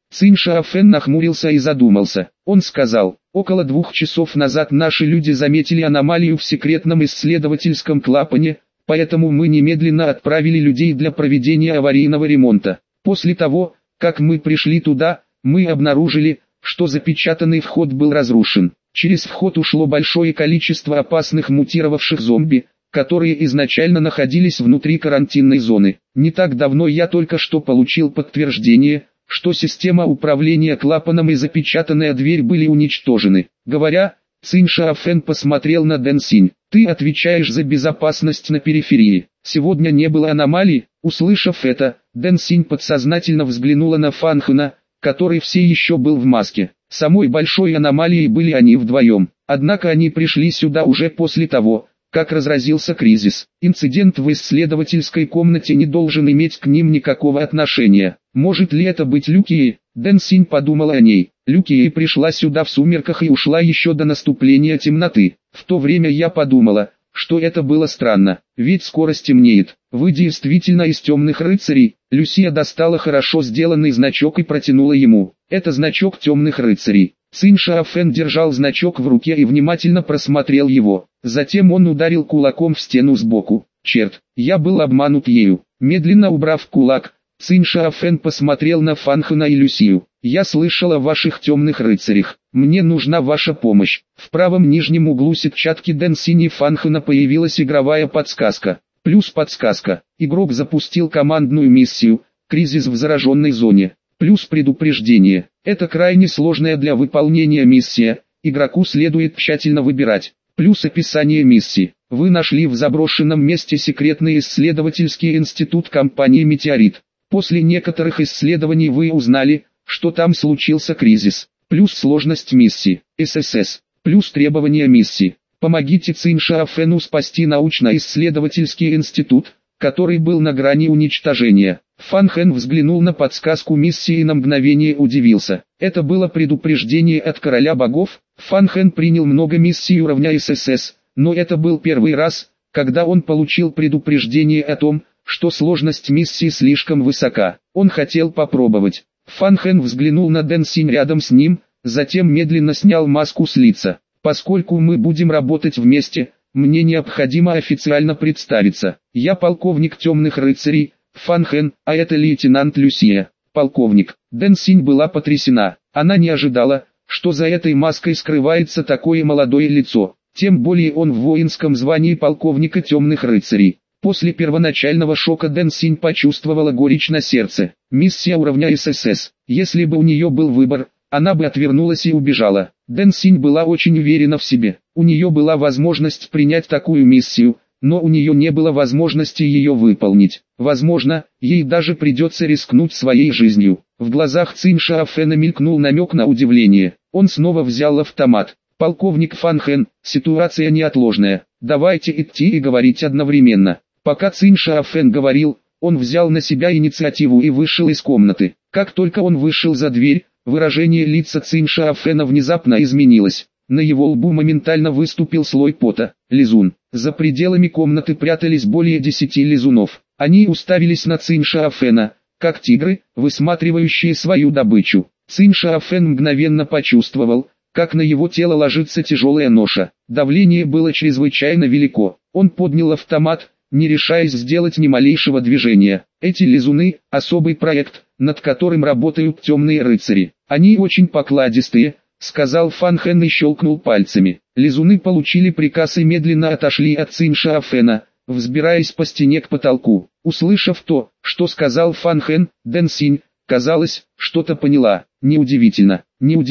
Цинь Шаофэн нахмурился и задумался. Он сказал: около 2 часов назад наши люди заметили аномалию в секретном исследовательском клапане, поэтому мы немедленно отправили людей для проведения аварийного ремонта. После того, как мы пришли туда, мы обнаружили, что запечатанный вход был разрушен. Через вход ушло большое количество опасных мутировавших зомби, которые изначально находились внутри карантинной зоны. Не так давно я только что получил подтверждение, что система управления клапаном и запечатанная дверь были уничтожены. Говоря, Цинь Шаофэн посмотрел на Дэн Синь. Ты отвечаешь за безопасность на периферии. Сегодня не было аномалий. Услышав это, Дэн Синь подсознательно взглянула на Фан Хэна, который все еще был в маске. Самой большой аномалией были они вдвоем. Однако они пришли сюда уже после того, как разразился кризис. Инцидент в исследовательской комнате не должен иметь к ним никакого отношения. Может ли это быть Люкией? Дэн Синь подумала о ней. Люкия пришла сюда в сумерках и ушла еще до наступления темноты. В то время я подумала, что это было странно, ведь скоро стемнеет. Вы действительно из темных рыцарей? Люсия достала хорошо сделанный значок и протянула ему. Это значок темных рыцарей. Цинь Шаофэн держал значок в руке и внимательно просмотрел его. Затем он ударил кулаком в стену сбоку. Черт, я был обманут ею. Медленно убрав кулак, Цинь Шаофэн посмотрел на Фан Хэна и Люсию. Я слышал о ваших темных рыцарях. Мне нужна ваша помощь. В правом нижнем углу сетчатки Дэн Синь и Фан Хэна появилась игровая подсказка. Плюс подсказка. Игрок запустил командную миссию «Кризис в зараженной зоне». Плюс предупреждение. Это крайне сложная для выполнения миссия. Игроку следует тщательно выбирать. Плюс описание миссии. Вы нашли в заброшенном месте секретный исследовательский институт компании «Метеорит». После некоторых исследований вы узнали, что там случился кризис. Плюс сложность миссии. ССС. Плюс требования миссии. Помогите Цинь Шаофэну спасти научно-исследовательский институт, который был на грани уничтожения. Фан Хэн взглянул на подсказку миссии и на мгновение удивился. Это было предупреждение от короля богов. Фан Хэн принял много миссий уровня ССС, но это был первый раз, когда он получил предупреждение о том, что сложность миссии слишком высока. Он хотел попробовать. Фан Хэн взглянул на Дэн Синь рядом с ним, затем медленно снял маску с лица. Поскольку мы будем работать вместе, мне необходимо официально представиться. Я полковник темных рыцарей, Фан Хэн, а это лейтенант Люсия. Полковник. Дэн Синь была потрясена. Она не ожидала, что за этой маской скрывается такое молодое лицо. Тем более он в воинском звании полковника темных рыцарей. После первоначального шока Дэн Синь почувствовала горечь на сердце. Миссия уровня ССС. Если бы у нее был выбор, она бы отвернулась и убежала. Дэн Синь была очень уверена в себе. У нее была возможность принять такую миссию, но у нее не было возможности ее выполнить. Возможно, ей даже придется рискнуть своей жизнью. В глазах Цинь Шаофэна мелькнул намек на удивление. Он снова взял автомат. Полковник Фан Хэн, ситуация неотложная. Давайте идти и говорить одновременно. Пока Цинь Шаофэн говорил, он взял на себя инициативу и вышел из комнаты. Как только он вышел за дверь, выражение лица Цинь Шаофэна внезапно изменилось. На его лбу моментально выступил слой пота. Лизун. За пределами комнаты прятались более 10 лизунов. Они уставились на Цинь Шаофэна, как тигры, высматривающие свою добычу. Цинь Шаофэн мгновенно почувствовал, как на его тело ложится тяжелая ноша. Давление было чрезвычайно велико. Он поднял автомат, не решаясь сделать ни малейшего движения. Эти лизуны – особый проект, над которым работают темные рыцари. Они очень покладистые, сказал Фан Хэн и щелкнул пальцами. Лизуны получили приказ и медленно отошли от Цинь Шаофэна, взбираясь по стене к потолку. Услышав то, что сказал Фан Хэн, Дэн Синь, казалось, что-то поняла. Неудивительно,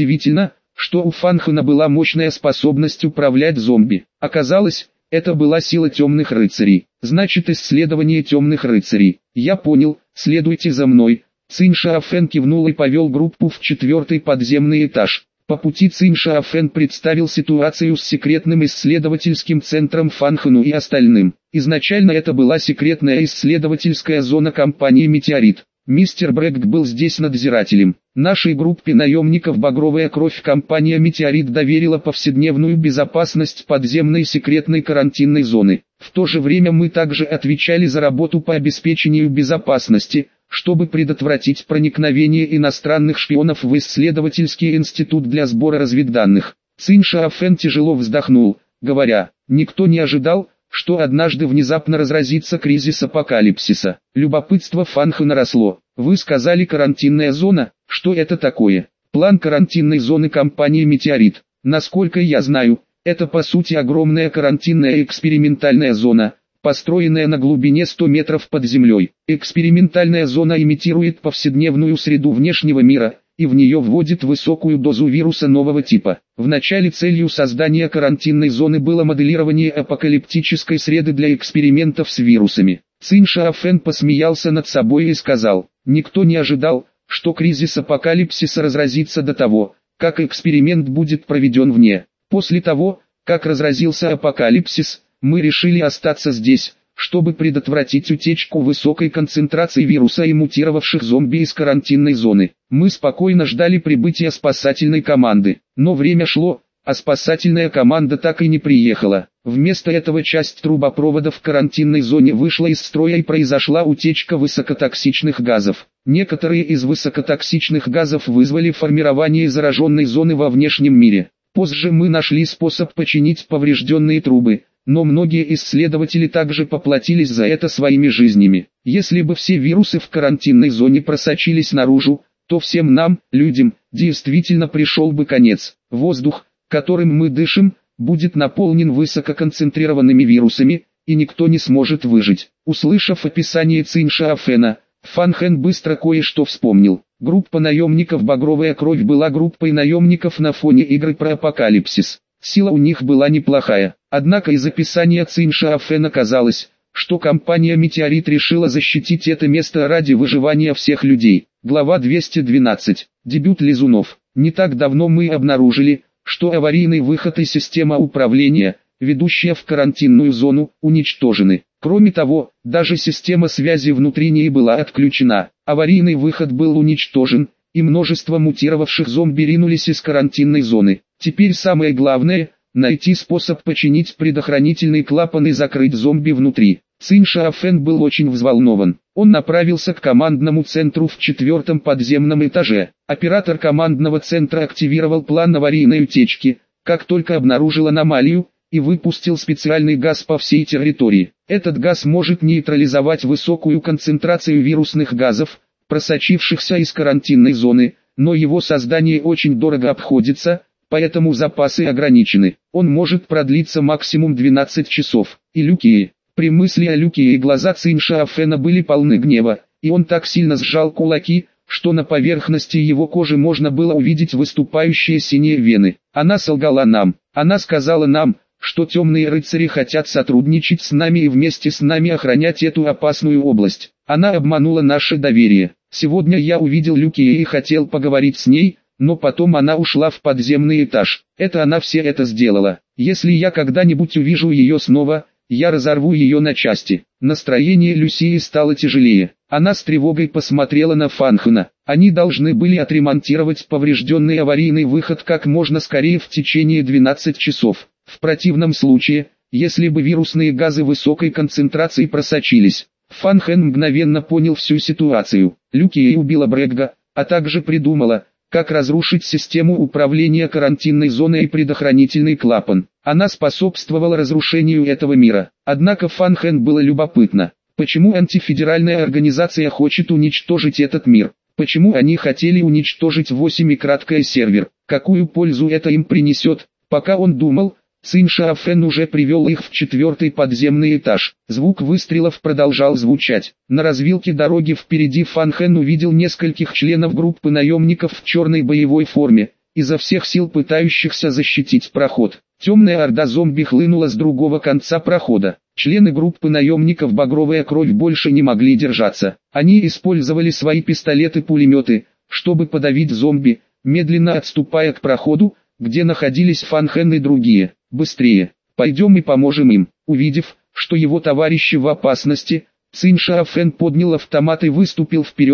что у Фан Хэна была мощная способность управлять зомби. Оказалось, это была сила темных рыцарей. Значит, исследование темных рыцарей. Я понял, следуйте за мной. Цинь Шаофэн кивнул и повел группу в 4-й подземный этаж. По пути Цинь Шаофэн представил ситуацию с секретным исследовательским центром Фан Хэну и остальным. Изначально это была секретная исследовательская зона компании «Метеорит». Мистер Брэкт был здесь надзирателем, Нашей группе наемников «Багровая кровь» компания «Метеорит» доверила повседневную безопасность подземной секретной карантинной зоны. В то же время мы также отвечали за работу по обеспечению безопасности, чтобы предотвратить проникновение иностранных шпионов в исследовательский институт для сбора разведданных. Цин Шаофэн тяжело вздохнул, говоря, «Никто не ожидал, что однажды внезапно разразится кризис апокалипсиса». Любопытство Фан Хэна росло. «Вы сказали карантинная зона, что это такое?» План карантинной зоны компании «Метеорит». Насколько я знаю, это по сути огромная карантинная экспериментальная зона, построенная на глубине 100 метров под землей. Экспериментальная зона имитирует повседневную среду внешнего мира, и в нее вводит высокую дозу вируса нового типа. Вначале целью создания карантинной зоны было моделирование апокалиптической среды для экспериментов с вирусами. Цин Шаофэн посмеялся над собой и сказал, «Никто не ожидал, что кризис апокалипсиса разразится до того, как эксперимент будет проведен вне. После того, как разразился апокалипсис, мы решили остаться здесь, чтобы предотвратить утечку высокой концентрации вируса и мутировавших зомби из карантинной зоны. Мы спокойно ждали прибытия спасательной команды, но время шло, а спасательная команда так и не приехала. Вместо этого часть трубопроводов в карантинной зоне вышла из строя и произошла утечка высокотоксичных газов. Некоторые из высокотоксичных газов вызвали формирование зараженной зоны во внешнем мире. Позже мы нашли способ починить поврежденные трубы, но многие исследователи также поплатились за это своими жизнями. Если бы все вирусы в карантинной зоне просочились наружу, то всем нам, людям, действительно пришел бы конец. Воздух, которым мы дышим, будет наполнен высококонцентрированными вирусами, и никто не сможет выжить. Услышав описание Цин Шаофэна, Фан Хэн быстро кое-что вспомнил. Группа наемников «Багровая кровь» была группой наемников на фоне игры про апокалипсис. Сила у них была неплохая. Однако из описания Цин Шаофэна казалось, что компания «Метеорит» решила защитить это место ради выживания всех людей. Глава 212. Дебют лизунов. Не так давно мы обнаружили, что аварийный выход и система управления, ведущая в карантинную зону, уничтожены. Кроме того, даже система связи внутри ней была отключена. Аварийный выход был уничтожен, и множество мутировавших зомби ринулись из карантинной зоны. Теперь самое главное – найти способ починить предохранительный клапан и закрыть зомби внутри. Цин Шаофэн был очень взволнован. Он направился к командному центру в 4-м подземном этаже. Оператор командного центра активировал план аварийной утечки, как только обнаружил аномалию, и выпустил специальный газ по всей территории. Этот газ может нейтрализовать высокую концентрацию вирусных газов, просочившихся из карантинной зоны, но его создание очень дорого обходится, поэтому запасы ограничены. Он может продлиться максимум 12 часов. И Люкии. При мысли о Люкии глаза Цин Шаофэна были полны гнева, и он так сильно сжал кулаки, что на поверхности его кожи можно было увидеть выступающие синие вены. Она солгала нам. Она сказала нам, что темные рыцари хотят сотрудничать с нами и вместе с нами охранять эту опасную область. Она обманула наше доверие. Сегодня я увидел Люкию и хотел поговорить с ней, но потом она ушла в подземный этаж. Это она все это сделала. Если я когда-нибудь увижу ее снова, я разорву ее на части. Настроение Люсии стало тяжелее. Она с тревогой посмотрела на Фан Хэна. Они должны были отремонтировать поврежденный аварийный выход как можно скорее в течение 12 часов. В противном случае, если бы вирусные газы высокой концентрации просочились, Фан Хэн мгновенно понял всю ситуацию. Люкия убила Брэгга, а также придумала, как разрушить систему управления карантинной зоной и предохранительный клапан. Она способствовала разрушению этого мира. Однако Фан Хэн было любопытно, почему антифедеральная организация хочет уничтожить этот мир. Почему они хотели уничтожить 8 и краткое сервер? Какую пользу это им принесет? Пока он думал, Цин Шаофэн уже привел их в 4-й подземный этаж. Звук выстрелов продолжал звучать. На развилке дороги впереди Фан Хэн увидел нескольких членов группы наемников в черной боевой форме, изо всех сил пытающихся защитить проход. Темная орда зомби хлынула с другого конца прохода. Члены группы наемников «Багровая кровь» больше не могли держаться. Они использовали свои пистолеты-пулеметы, чтобы подавить зомби, медленно отступая к проходу, где находились Фан Хэн и другие. «Быстрее, пойдем и поможем им». Увидев, что его товарищи в опасности, Цин Шаофэн поднял автомат и выступил вперед,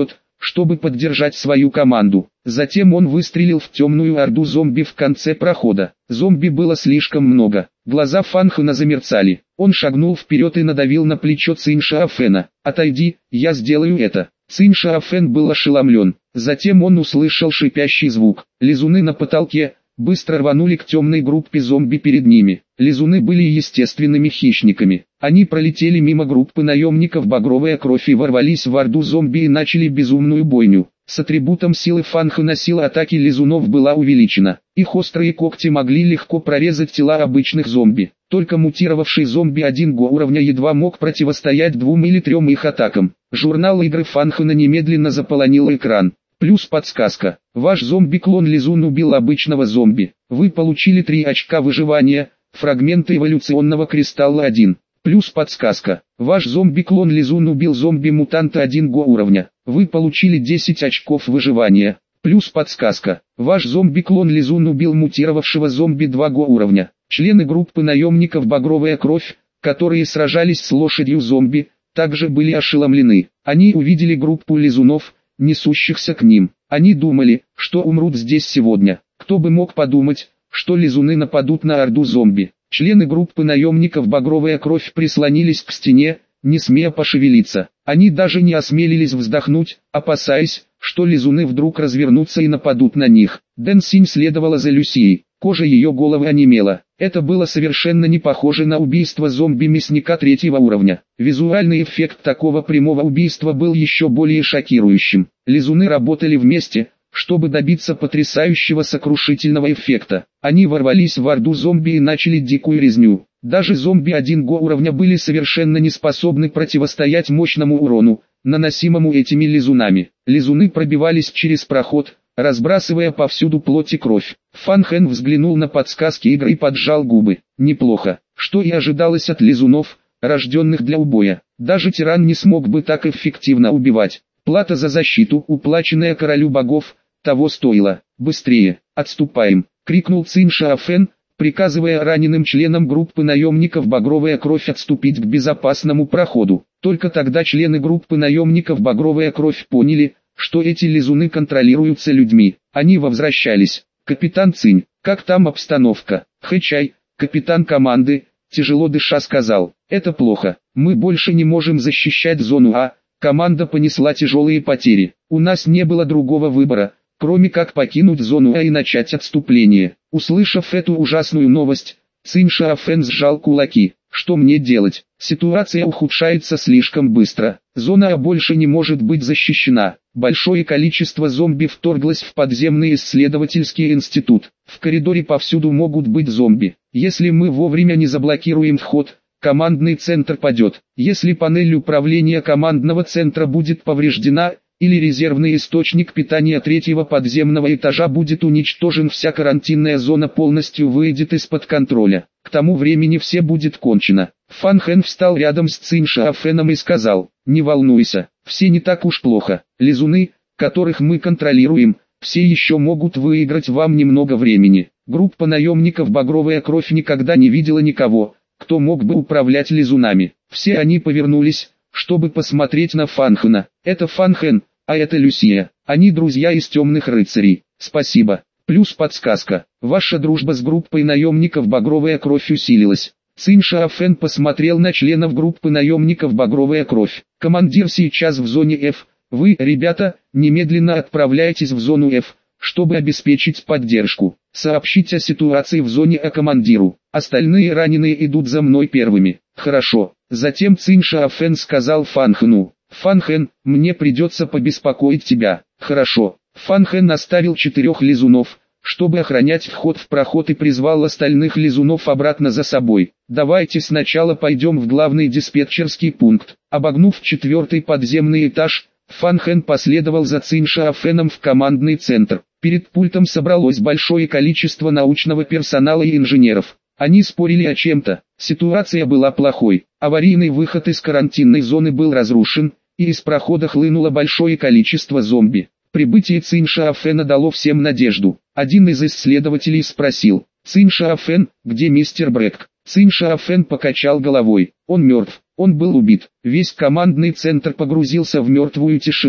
чтобы поддержать свою команду. Затем он выстрелил в темную орду зомби в конце прохода. Зомби было слишком много. Глаза Фан Хэна замерцали. Он шагнул вперед и надавил на плечо Цинь Шаофэна. «Отойди, я сделаю это». Цинь Шаофэн был ошеломлен. Затем он услышал шипящий звук. Лизуны на потолке быстро рванули к темной группе зомби перед ними. Лизуны были естественными хищниками. Они пролетели мимо группы наемников «Багровая кровь» и ворвались в орду зомби и начали безумную бойню. С атрибутом силы Фан Хэна сила атаки лизунов была увеличена. Их острые когти могли легко прорезать тела обычных зомби. Только мутировавший зомби 1 го уровня едва мог противостоять 2 или 3 их атакам. Журнал игры Фан Хэна немедленно заполонил экран. Плюс подсказка. Ваш зомби-клон Лизун убил обычного зомби. Вы получили 3 очка выживания, фрагменты эволюционного кристалла 1. Плюс подсказка. Ваш зомби-клон Лизун убил зомби-мутанта 1 го уровня. Вы получили 10 очков выживания. Плюс подсказка. Ваш зомби-клон Лизун убил мутировавшего зомби 2 го уровня. Члены группы наемников «Багровая кровь», которые сражались с лошадью зомби, также были ошеломлены. Они увидели группу лизунов, несущихся к ним. Они думали, что умрут здесь сегодня. Кто бы мог подумать, что лизуны нападут на орду зомби. Члены группы наемников «Багровая кровь» прислонились к стене, не смея пошевелиться. Они даже не осмелились вздохнуть, опасаясь, что лизуны вдруг развернутся и нападут на них. Дэн Синь следовала за Люсией. Кожа ее головы онемела. Это было совершенно не похоже на убийство зомби-мясника 3-го уровня. Визуальный эффект такого прямого убийства был еще более шокирующим. Лизуны работали вместе, чтобы добиться потрясающего сокрушительного эффекта. Они ворвались в орду зомби и начали дикую резню. Даже зомби 1 го уровня были совершенно не способны противостоять мощному урону, наносимому этими лизунами. Лизуны пробивались через проход, разбрасывая повсюду плоть и кровь. Фан Хэн взглянул на подсказки игры и поджал губы. Неплохо, что и ожидалось от лизунов, рожденных для убоя. Даже тиран не смог бы так эффективно убивать. Плата за защиту, уплаченная королю богов, того стоило. «Быстрее, отступаем!» — крикнул Цинь Шаофэн, приказывая раненым членам группы наемников «Багровая кровь» отступить к безопасному проходу. Только тогда члены группы наемников «Багровая кровь» поняли, что эти лизуны контролируются людьми. Они возвращались. «Капитан Цинь, как там обстановка?» «Хэчай, капитан команды», тяжело дыша сказал. «Это плохо, мы больше не можем защищать зону А». Команда понесла тяжелые потери. У нас не было другого выбора, кроме как покинуть зону А и начать отступление. Услышав эту ужасную новость, Цинь Шаофэн сжал кулаки. Что мне делать? Ситуация ухудшается слишком быстро. Зона А больше не может быть защищена. Большое количество зомби вторглось в подземный исследовательский институт. В коридоре повсюду могут быть зомби. Если мы вовремя не заблокируем вход, командный центр падет. Если панель управления командного центра будет повреждена, или резервный источник питания 3-го подземного этажа будет уничтожен, вся карантинная зона полностью выйдет из-под контроля. К тому времени все будет кончено. Фан Хэн встал рядом с Цинь Шаофэном и сказал: «Не волнуйся, все не так уж плохо. Лизуны, которых мы контролируем, все еще могут выиграть вам немного времени». Группа наемников «Багровая кровь» никогда не видела никого, кто мог бы управлять лизунами. Все они повернулись, чтобы посмотреть на Фан Хэна. «Это Фан Хэн, а это Люсия. Они друзья из Темных рыцарей. Спасибо». Плюс подсказка. Ваша дружба с группой наемников «Багровая кровь» усилилась. Цинь Шаофэн посмотрел на членов группы наемников «Багровая кровь». Командир сейчас в зоне F. Вы, ребята, немедленно отправляйтесь в зону F, чтобы обеспечить поддержку. Сообщите о ситуации в зоне А командиру. Остальные раненые идут за мной первыми. Хорошо. Затем Цинь Шаофэн сказал Фан Хэну: «Фан Хэн, мне придется побеспокоить тебя». «Хорошо». Фан Хэн оставил 4 лизунов, чтобы охранять вход в проход, и призвал остальных лизунов обратно за собой. «Давайте сначала пойдем в главный диспетчерский пункт». Обогнув 4-й подземный этаж, Фан Хэн последовал за Цинь Шаофэном в командный центр. Перед пультом собралось большое количество научного персонала и инженеров. Они спорили о чем-то. Ситуация была плохой. Аварийный выход из карантинной зоны был разрушен, и из прохода хлынуло большое количество зомби. Прибытие Цинь Шаофэна дало всем надежду. Один из исследователей спросил: «Цинь Шаофэн, где мистер Брэк?» Цинь Шаофэн покачал головой. «Он мертв. Он был убит». Весь командный центр погрузился в мертвую тишину.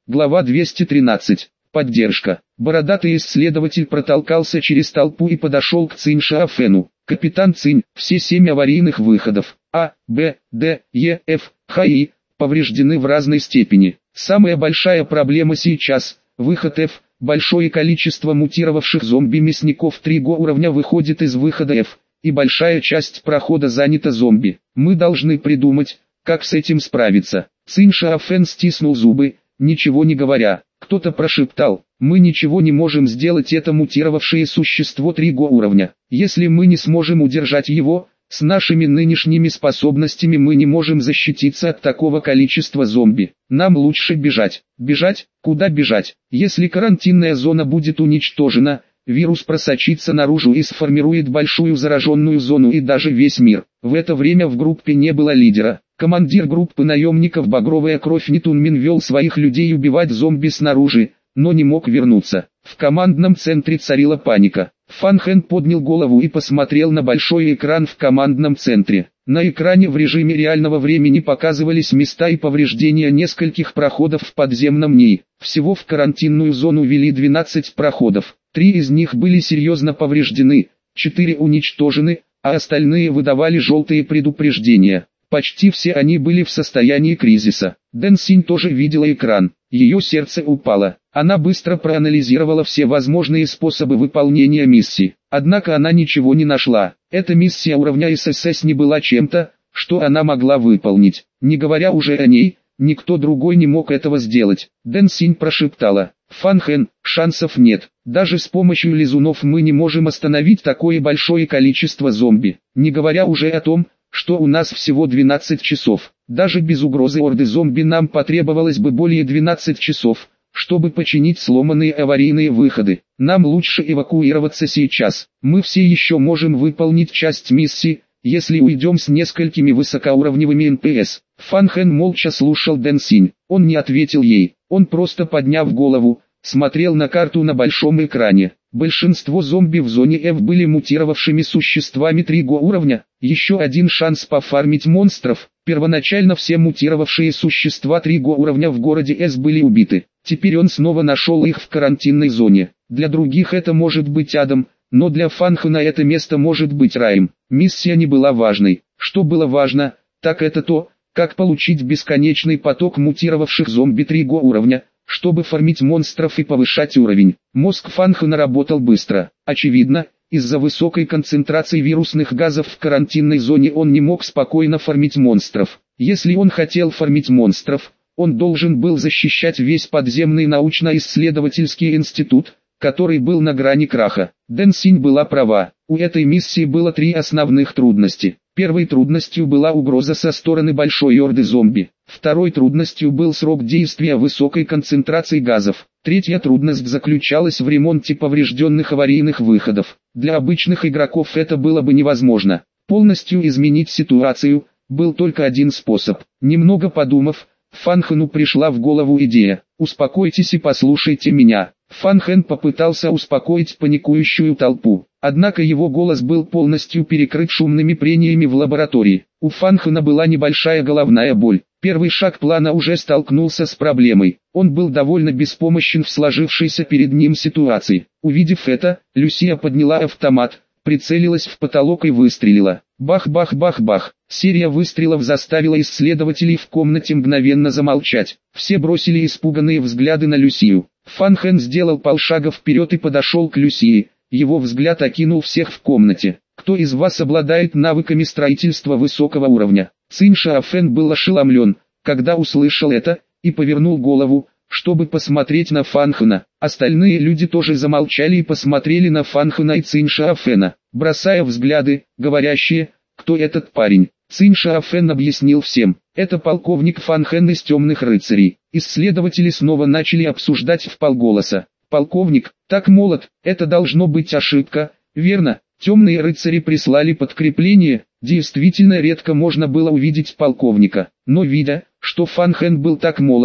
Глава 213. Поддержка. Бородатый исследователь протолкался через толпу и подошел к Цинь Шаофэну. Капитан Цинь, все 7 аварийных выходов А, Б, Д, Е, Ф, Х и повреждены в разной степени. Самая большая проблема сейчас – выход F. Большое количество мутировавших зомби-мясников 3 уровня выходит из выхода F, и большая часть прохода занята зомби. Мы должны придумать, как с этим справиться. Цинь Шаофэн стиснул зубы, ничего не говоря. Кто-то прошептал: мы ничего не можем сделать, это мутировавшее существо 3 уровня. Если мы не сможем удержать его, с нашими нынешними способностями мы не можем защититься от такого количества зомби. Нам лучше бежать. Бежать? Куда бежать? Если карантинная зона будет уничтожена, вирус просочится наружу и сформирует большую зараженную зону и даже весь мир. В это время в группе не было лидера. Командир группы наемников «Багровая кровь» Нитунмин вел своих людей убивать зомби снаружи, но не мог вернуться. В командном центре царила паника. Фан Хэн поднял голову и посмотрел на большой экран в командном центре. На экране в режиме реального времени показывались места и повреждения нескольких проходов в подземном НИИ. Всего в карантинную зону вели 12 проходов. 3 из них были серьезно повреждены, 4 уничтожены, а остальные выдавали желтые предупреждения. Почти все они были в состоянии кризиса. Дэн Синь тоже видела экран. Ее сердце упало. Она быстро проанализировала все возможные способы выполнения миссии. Однако она ничего не нашла. Эта миссия уровня ССС не была чем-то, что она могла выполнить. Не говоря уже о ней, никто другой не мог этого сделать. Дэн Синь прошептала: Фан Хэн, шансов нет. Даже с помощью лизунов мы не можем остановить такое большое количество зомби. Не говоря уже о том, что у нас всего 12 часов. Даже без угрозы орды зомби нам потребовалось бы более 12 часов, чтобы починить сломанные аварийные выходы. Нам лучше эвакуироваться сейчас. Мы все еще можем выполнить часть миссии, если уйдем с несколькими высокоуровневыми НПС. Фан Хэн молча слушал Дэн Синь. Он не ответил ей. Он просто, подняв голову, смотрел на карту на большом экране. Большинство зомби в зоне F были мутировавшими существами 3 уровня. Еще один шанс пофармить монстров. Первоначально все мутировавшие существа 3 уровня в городе S были убиты. Теперь он снова нашел их в карантинной зоне. Для других это может быть адом, но для Фан Хэна это место может быть раем. Миссия не была важной. Что было важно, так это то, как получить бесконечный поток мутировавших зомби 3 уровня, чтобы фармить монстров и повышать уровень. Мозг Фан Хэна работал быстро. Очевидно, из-за высокой концентрации вирусных газов в карантинной зоне он не мог спокойно фармить монстров. Если он хотел фармить монстров, он должен был защищать весь подземный научно-исследовательский институт, который был на грани краха. Дэн Синь была права. У этой миссии было 3 основных трудности. Первой трудностью была угроза со стороны большой орды зомби. Второй трудностью был срок действия высокой концентрации газов. Третья трудность заключалась в ремонте поврежденных аварийных выходов. Для обычных игроков это было бы невозможно. Полностью изменить ситуацию был только один способ. Немного подумав, Фан Хэну пришла в голову идея: успокойтесь и послушайте меня. Фан Хэн попытался успокоить паникующую толпу, однако его голос был полностью перекрыт шумными прениями в лаборатории. У Фан Хэна была небольшая головная боль. Первый шаг плана уже столкнулся с проблемой. Он был довольно беспомощен в сложившейся перед ним ситуации. Увидев это, Люсия подняла автомат, прицелилась в потолок и выстрелила. Бах-бах-бах-бах. Серия выстрелов заставила исследователей в комнате мгновенно замолчать. Все бросили испуганные взгляды на Люсию. Фан Хэн сделал полшага вперед и подошел к Люсии. Его взгляд окинул всех в комнате. Кто из вас обладает навыками строительства высокого уровня? Цинь Шаофэн был ошеломлен, когда услышал это, и повернул голову, чтобы посмотреть на Фан Хэна. Остальные люди тоже замолчали и посмотрели на Фан Хэна и Цинь Шаофэна, бросая взгляды, говорящие: кто этот парень? Цинь Шаофэн объяснил всем: это полковник Фан Хэн из Темных Рыцарей. Исследователи снова начали обсуждать вполголоса. Полковник, так молод, это должно быть ошибка, верно? Темные рыцари прислали подкрепление. Действительно редко можно было увидеть полковника, но видя, что Фан Хэн был так молод,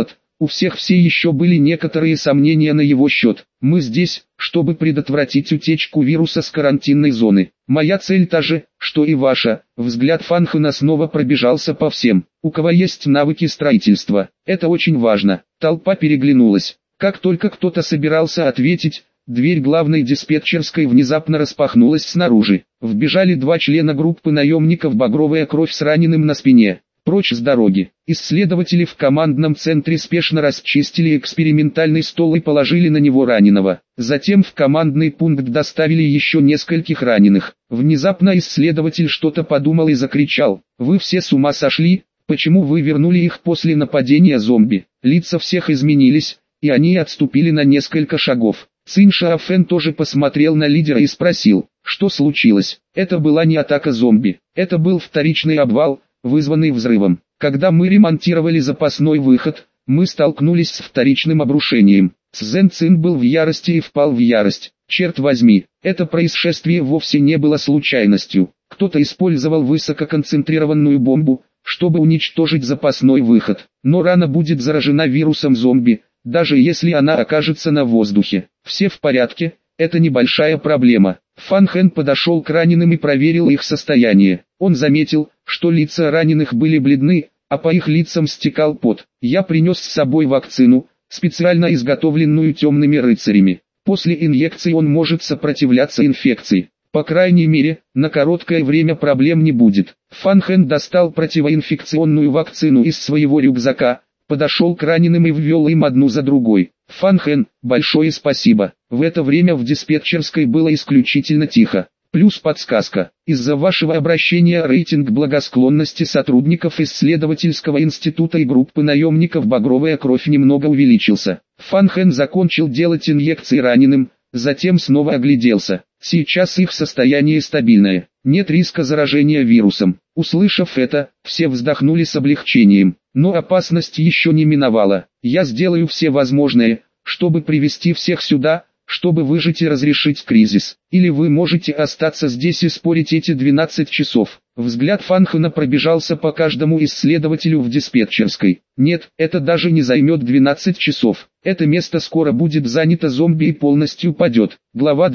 У всех все еще были некоторые сомнения на его счет. Мы здесь, чтобы предотвратить утечку вируса с карантинной зоны. Моя цель та же, что и ваша. Взгляд Фан Хэна снова пробежался по всем, у кого есть навыки строительства. Это очень важно. Толпа переглянулась. Как только кто-то собирался ответить, дверь главной диспетчерской внезапно распахнулась снаружи. Вбежали два члена группы наемников «Багровая кровь» с раненым на спине. Прочь с дороги. Исследователи в командном центре спешно расчистили экспериментальный стол и положили на него раненого. Затем в командный пункт доставили еще нескольких раненых. Внезапно исследователь что-то подумал и закричал: «Вы все с ума сошли? Почему вы вернули их после нападения зомби?» Лица всех изменились, и они отступили на несколько шагов. Цинь Шаофэн тоже посмотрел на лидера и спросил, что случилось. Это была не атака зомби, это был вторичный обвал, вызванный взрывом. Когда мы ремонтировали запасной выход, мы столкнулись с вторичным обрушением. Цзэн Цин был в ярости и впал в ярость. Черт возьми, это происшествие вовсе не было случайностью. Кто-то использовал высококонцентрированную бомбу, чтобы уничтожить запасной выход. Но рана будет заражена вирусом зомби, даже если она окажется на воздухе. Все в порядке, это небольшая проблема. Фан Хэн подошел к раненым и проверил их состояние. Он заметил, что лица раненых были бледны, а по их лицам стекал пот. Я принес с собой вакцину, специально изготовленную темными рыцарями. После инъекции он может сопротивляться инфекции. По крайней мере, на короткое время проблем не будет. Фан Хэн достал противоинфекционную вакцину из своего рюкзака, подошел к раненым и ввел им одну за другой. Фан Хэн, большое спасибо. В это время в диспетчерской было исключительно тихо. Плюс подсказка. Из-за вашего обращения рейтинг благосклонности сотрудников исследовательского института и группы наемников «Багровая кровь» немного увеличился. Фан Хэн закончил делать инъекции раненым, затем снова огляделся. Сейчас их состояние стабильное. Нет риска заражения вирусом. Услышав это, все вздохнули с облегчением. Но опасность еще не миновала. Я сделаю все возможное, чтобы привести всех сюда, чтобы выжить и разрешить кризис. Или вы можете остаться здесь и спорить эти 12 часов. Взгляд Фан Хэна пробежался по каждому исследователю в диспетчерской. Нет, это даже не займет 12 часов. Это место скоро будет занято зомби и полностью падет. Глава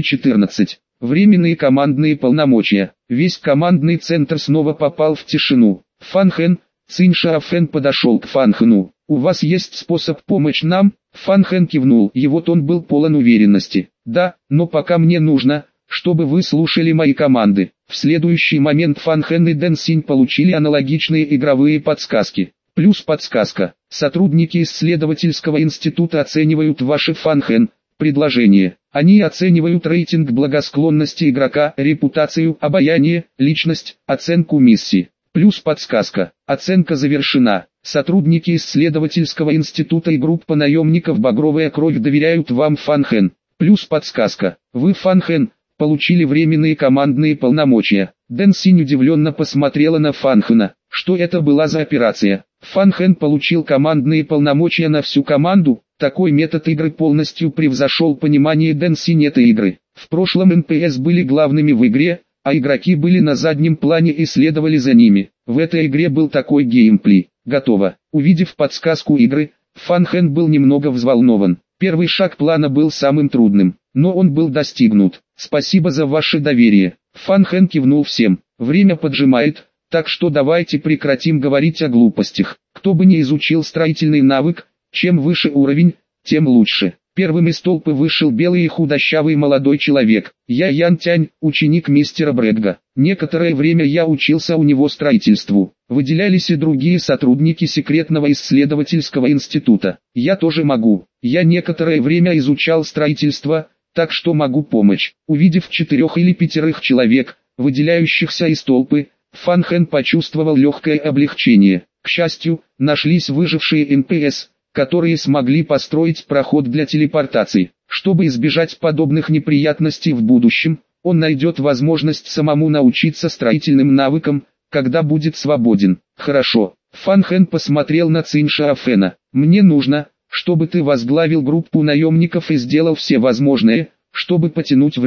214. Временные командные полномочия. Весь командный центр снова попал в тишину. Фан Хэн, Цинь Шаофэн подошел к Фан Хэну. «У вас есть способ помочь нам?» Фан Хэн кивнул, его тон был полон уверенности. «Да, но пока мне нужно, чтобы вы слушали мои команды». В следующий момент Фан Хэн и Дэн Синь получили аналогичные игровые подсказки. Плюс подсказка. Сотрудники исследовательского института оценивают ваши Фан Хэн предложения. Они оценивают рейтинг благосклонности игрока, репутацию, обаяние, личность, оценку миссии. Плюс подсказка. Оценка завершена. Сотрудники исследовательского института и группа наемников «Багровая кровь» доверяют вам Фан Хэн. Плюс подсказка. Вы, Фан Хэн, получили временные командные полномочия. Дэн Синь удивленно посмотрела на Фан Хэна. Что это была за операция? Фан Хэн получил командные полномочия на всю команду. Такой метод игры полностью превзошел понимание Дэн Синь этой игры. В прошлом НПС были главными в игре, а игроки были на заднем плане и следовали за ними. В этой игре был такой геймплей. Готово. Увидев подсказку игры, Фан Хэн был немного взволнован. Первый шаг плана был самым трудным, но он был достигнут. Спасибо за ваше доверие. Фан Хэн кивнул всем. Время поджимает, так что давайте прекратим говорить о глупостях. Кто бы ни изучил строительный навык, чем выше уровень, тем лучше. Первым из толпы вышел белый и худощавый молодой человек. Я Ян Тянь, ученик мистера Брэгга. Некоторое время я учился у него строительству. Выделялись и другие сотрудники секретного исследовательского института. Я тоже могу. Я некоторое время изучал строительство, так что могу помочь. Увидев 4 или 5 человек, выделяющихся из толпы, Фан Хэн почувствовал легкое облегчение. К счастью, нашлись выжившие НПС, которые смогли построить проход для телепортации. Чтобы избежать подобных неприятностей в будущем, он найдет возможность самому научиться строительным навыкам, когда будет свободен. Хорошо. Фан Хэн посмотрел на Цинь Шаофэна. Мне нужно, чтобы ты возглавил группу наемников и сделал все возможное, чтобы потянуть время.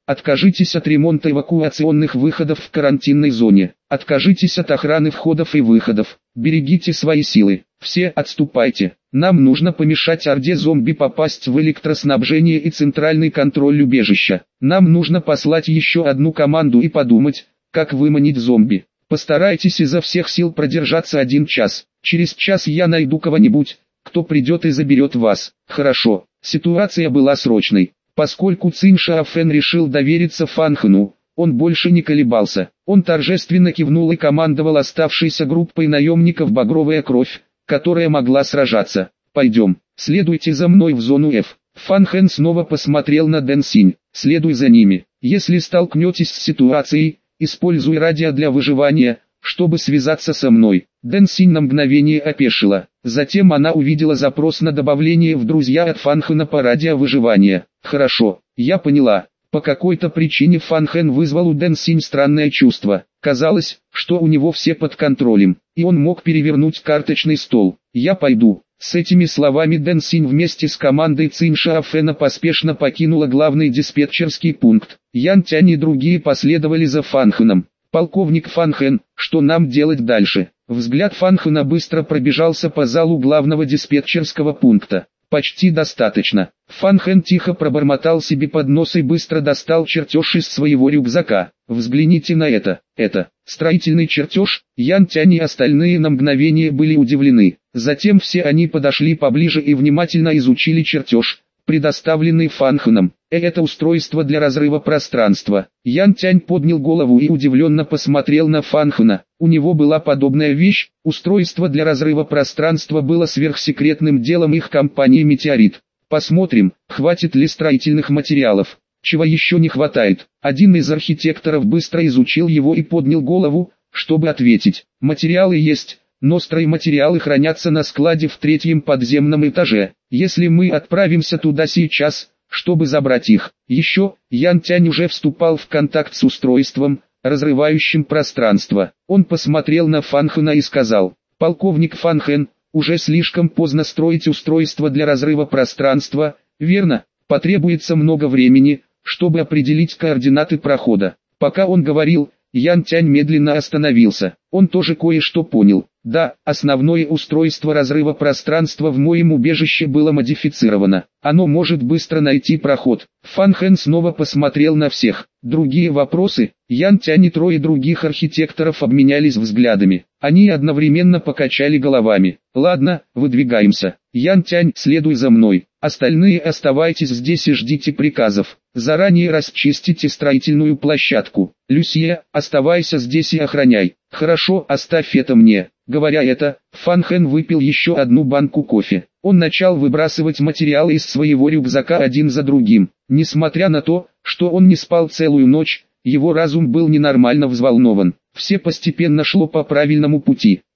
Откажитесь от ремонта эвакуационных выходов в карантинной зоне. Откажитесь от охраны входов и выходов. Берегите свои силы. Все отступайте. Нам нужно помешать орде зомби попасть в электроснабжение и центральный контроль убежища. Нам нужно послать еще одну команду и подумать, как выманить зомби. Постарайтесь изо всех сил продержаться 1 час. Через час я найду кого-нибудь, кто придет и заберет вас. Хорошо. Ситуация была срочной. Поскольку Цин Шаофэн решил довериться Фан Хэну, он больше не колебался. Он торжественно кивнул и командовал оставшейся группой наемников «Багровая кровь», которая могла сражаться. «Пойдем, следуйте за мной в зону F». Фан Хэн снова посмотрел на Дэн Синь. «Следуй за ними. Если столкнетесь с ситуацией, используй радио для выживания, чтобы связаться со мной». Дэн Синь на мгновение опешила. Затем она увидела запрос на добавление в друзья от Фан Хэна по радио выживания. «Хорошо, я поняла». По какой-то причине Фан Хэн вызвал у Дэн Синь странное чувство. Казалось, что у него все под контролем, и он мог перевернуть карточный стол. «Я пойду». С этими словами Дэн Синь вместе с командой Цин Шаофэна поспешно покинула главный диспетчерский пункт. Ян Тянь и другие последовали за Фан Хэном. «Полковник Фан Хэн, что нам делать дальше?» Взгляд Фан Хэна быстро пробежался по залу главного диспетчерского пункта. «Почти достаточно». Фан Хэн тихо пробормотал себе под нос и быстро достал чертеж из своего рюкзака. «Взгляните на это. Это строительный чертеж». Ян Тянь и остальные на мгновение были удивлены. Затем все они подошли поближе и внимательно изучили чертеж, предоставленный Фан Хэном. «Это устройство для разрыва пространства». Ян Тянь поднял голову и удивленно посмотрел на Фан Хэна. У него была подобная вещь. Устройство для разрыва пространства было сверхсекретным делом их компании «Метеорит». «Посмотрим, хватит ли строительных материалов. Чего еще не хватает?» Один из архитекторов быстро изучил его и поднял голову, чтобы ответить. «Материалы есть, но стройматериалы хранятся на складе в 3-м подземном этаже. Если мы отправимся туда сейчас, чтобы забрать их». Еще, Ян Тянь уже вступал в контакт с устройством, разрывающим пространство. Он посмотрел на Фан Хэна и сказал: «Полковник Фан Хэн, уже слишком поздно строить устройство для разрыва пространства, верно? Потребуется много времени, чтобы определить координаты прохода». Пока он говорил, Ян Тянь медленно остановился. Он тоже кое-что понял. Да, основное устройство разрыва пространства в моем убежище было модифицировано. Оно может быстро найти проход. Фан Хэн снова посмотрел на всех. Другие вопросы? Ян Тянь и 3 других архитекторов обменялись взглядами. Они одновременно покачали головами. «Ладно, выдвигаемся. Ян Тянь, следуй за мной. Остальные оставайтесь здесь и ждите приказов. Заранее расчистите строительную площадку. Люсье, оставайся здесь и охраняй». «Хорошо, оставь это мне». Говоря это, Фан Хэн выпил еще одну банку кофе. Он начал выбрасывать материалы из своего рюкзака один за другим. Несмотря на то, что он не спал целую ночь, его разум был ненормально взволнован. Все постепенно шло по правильному пути.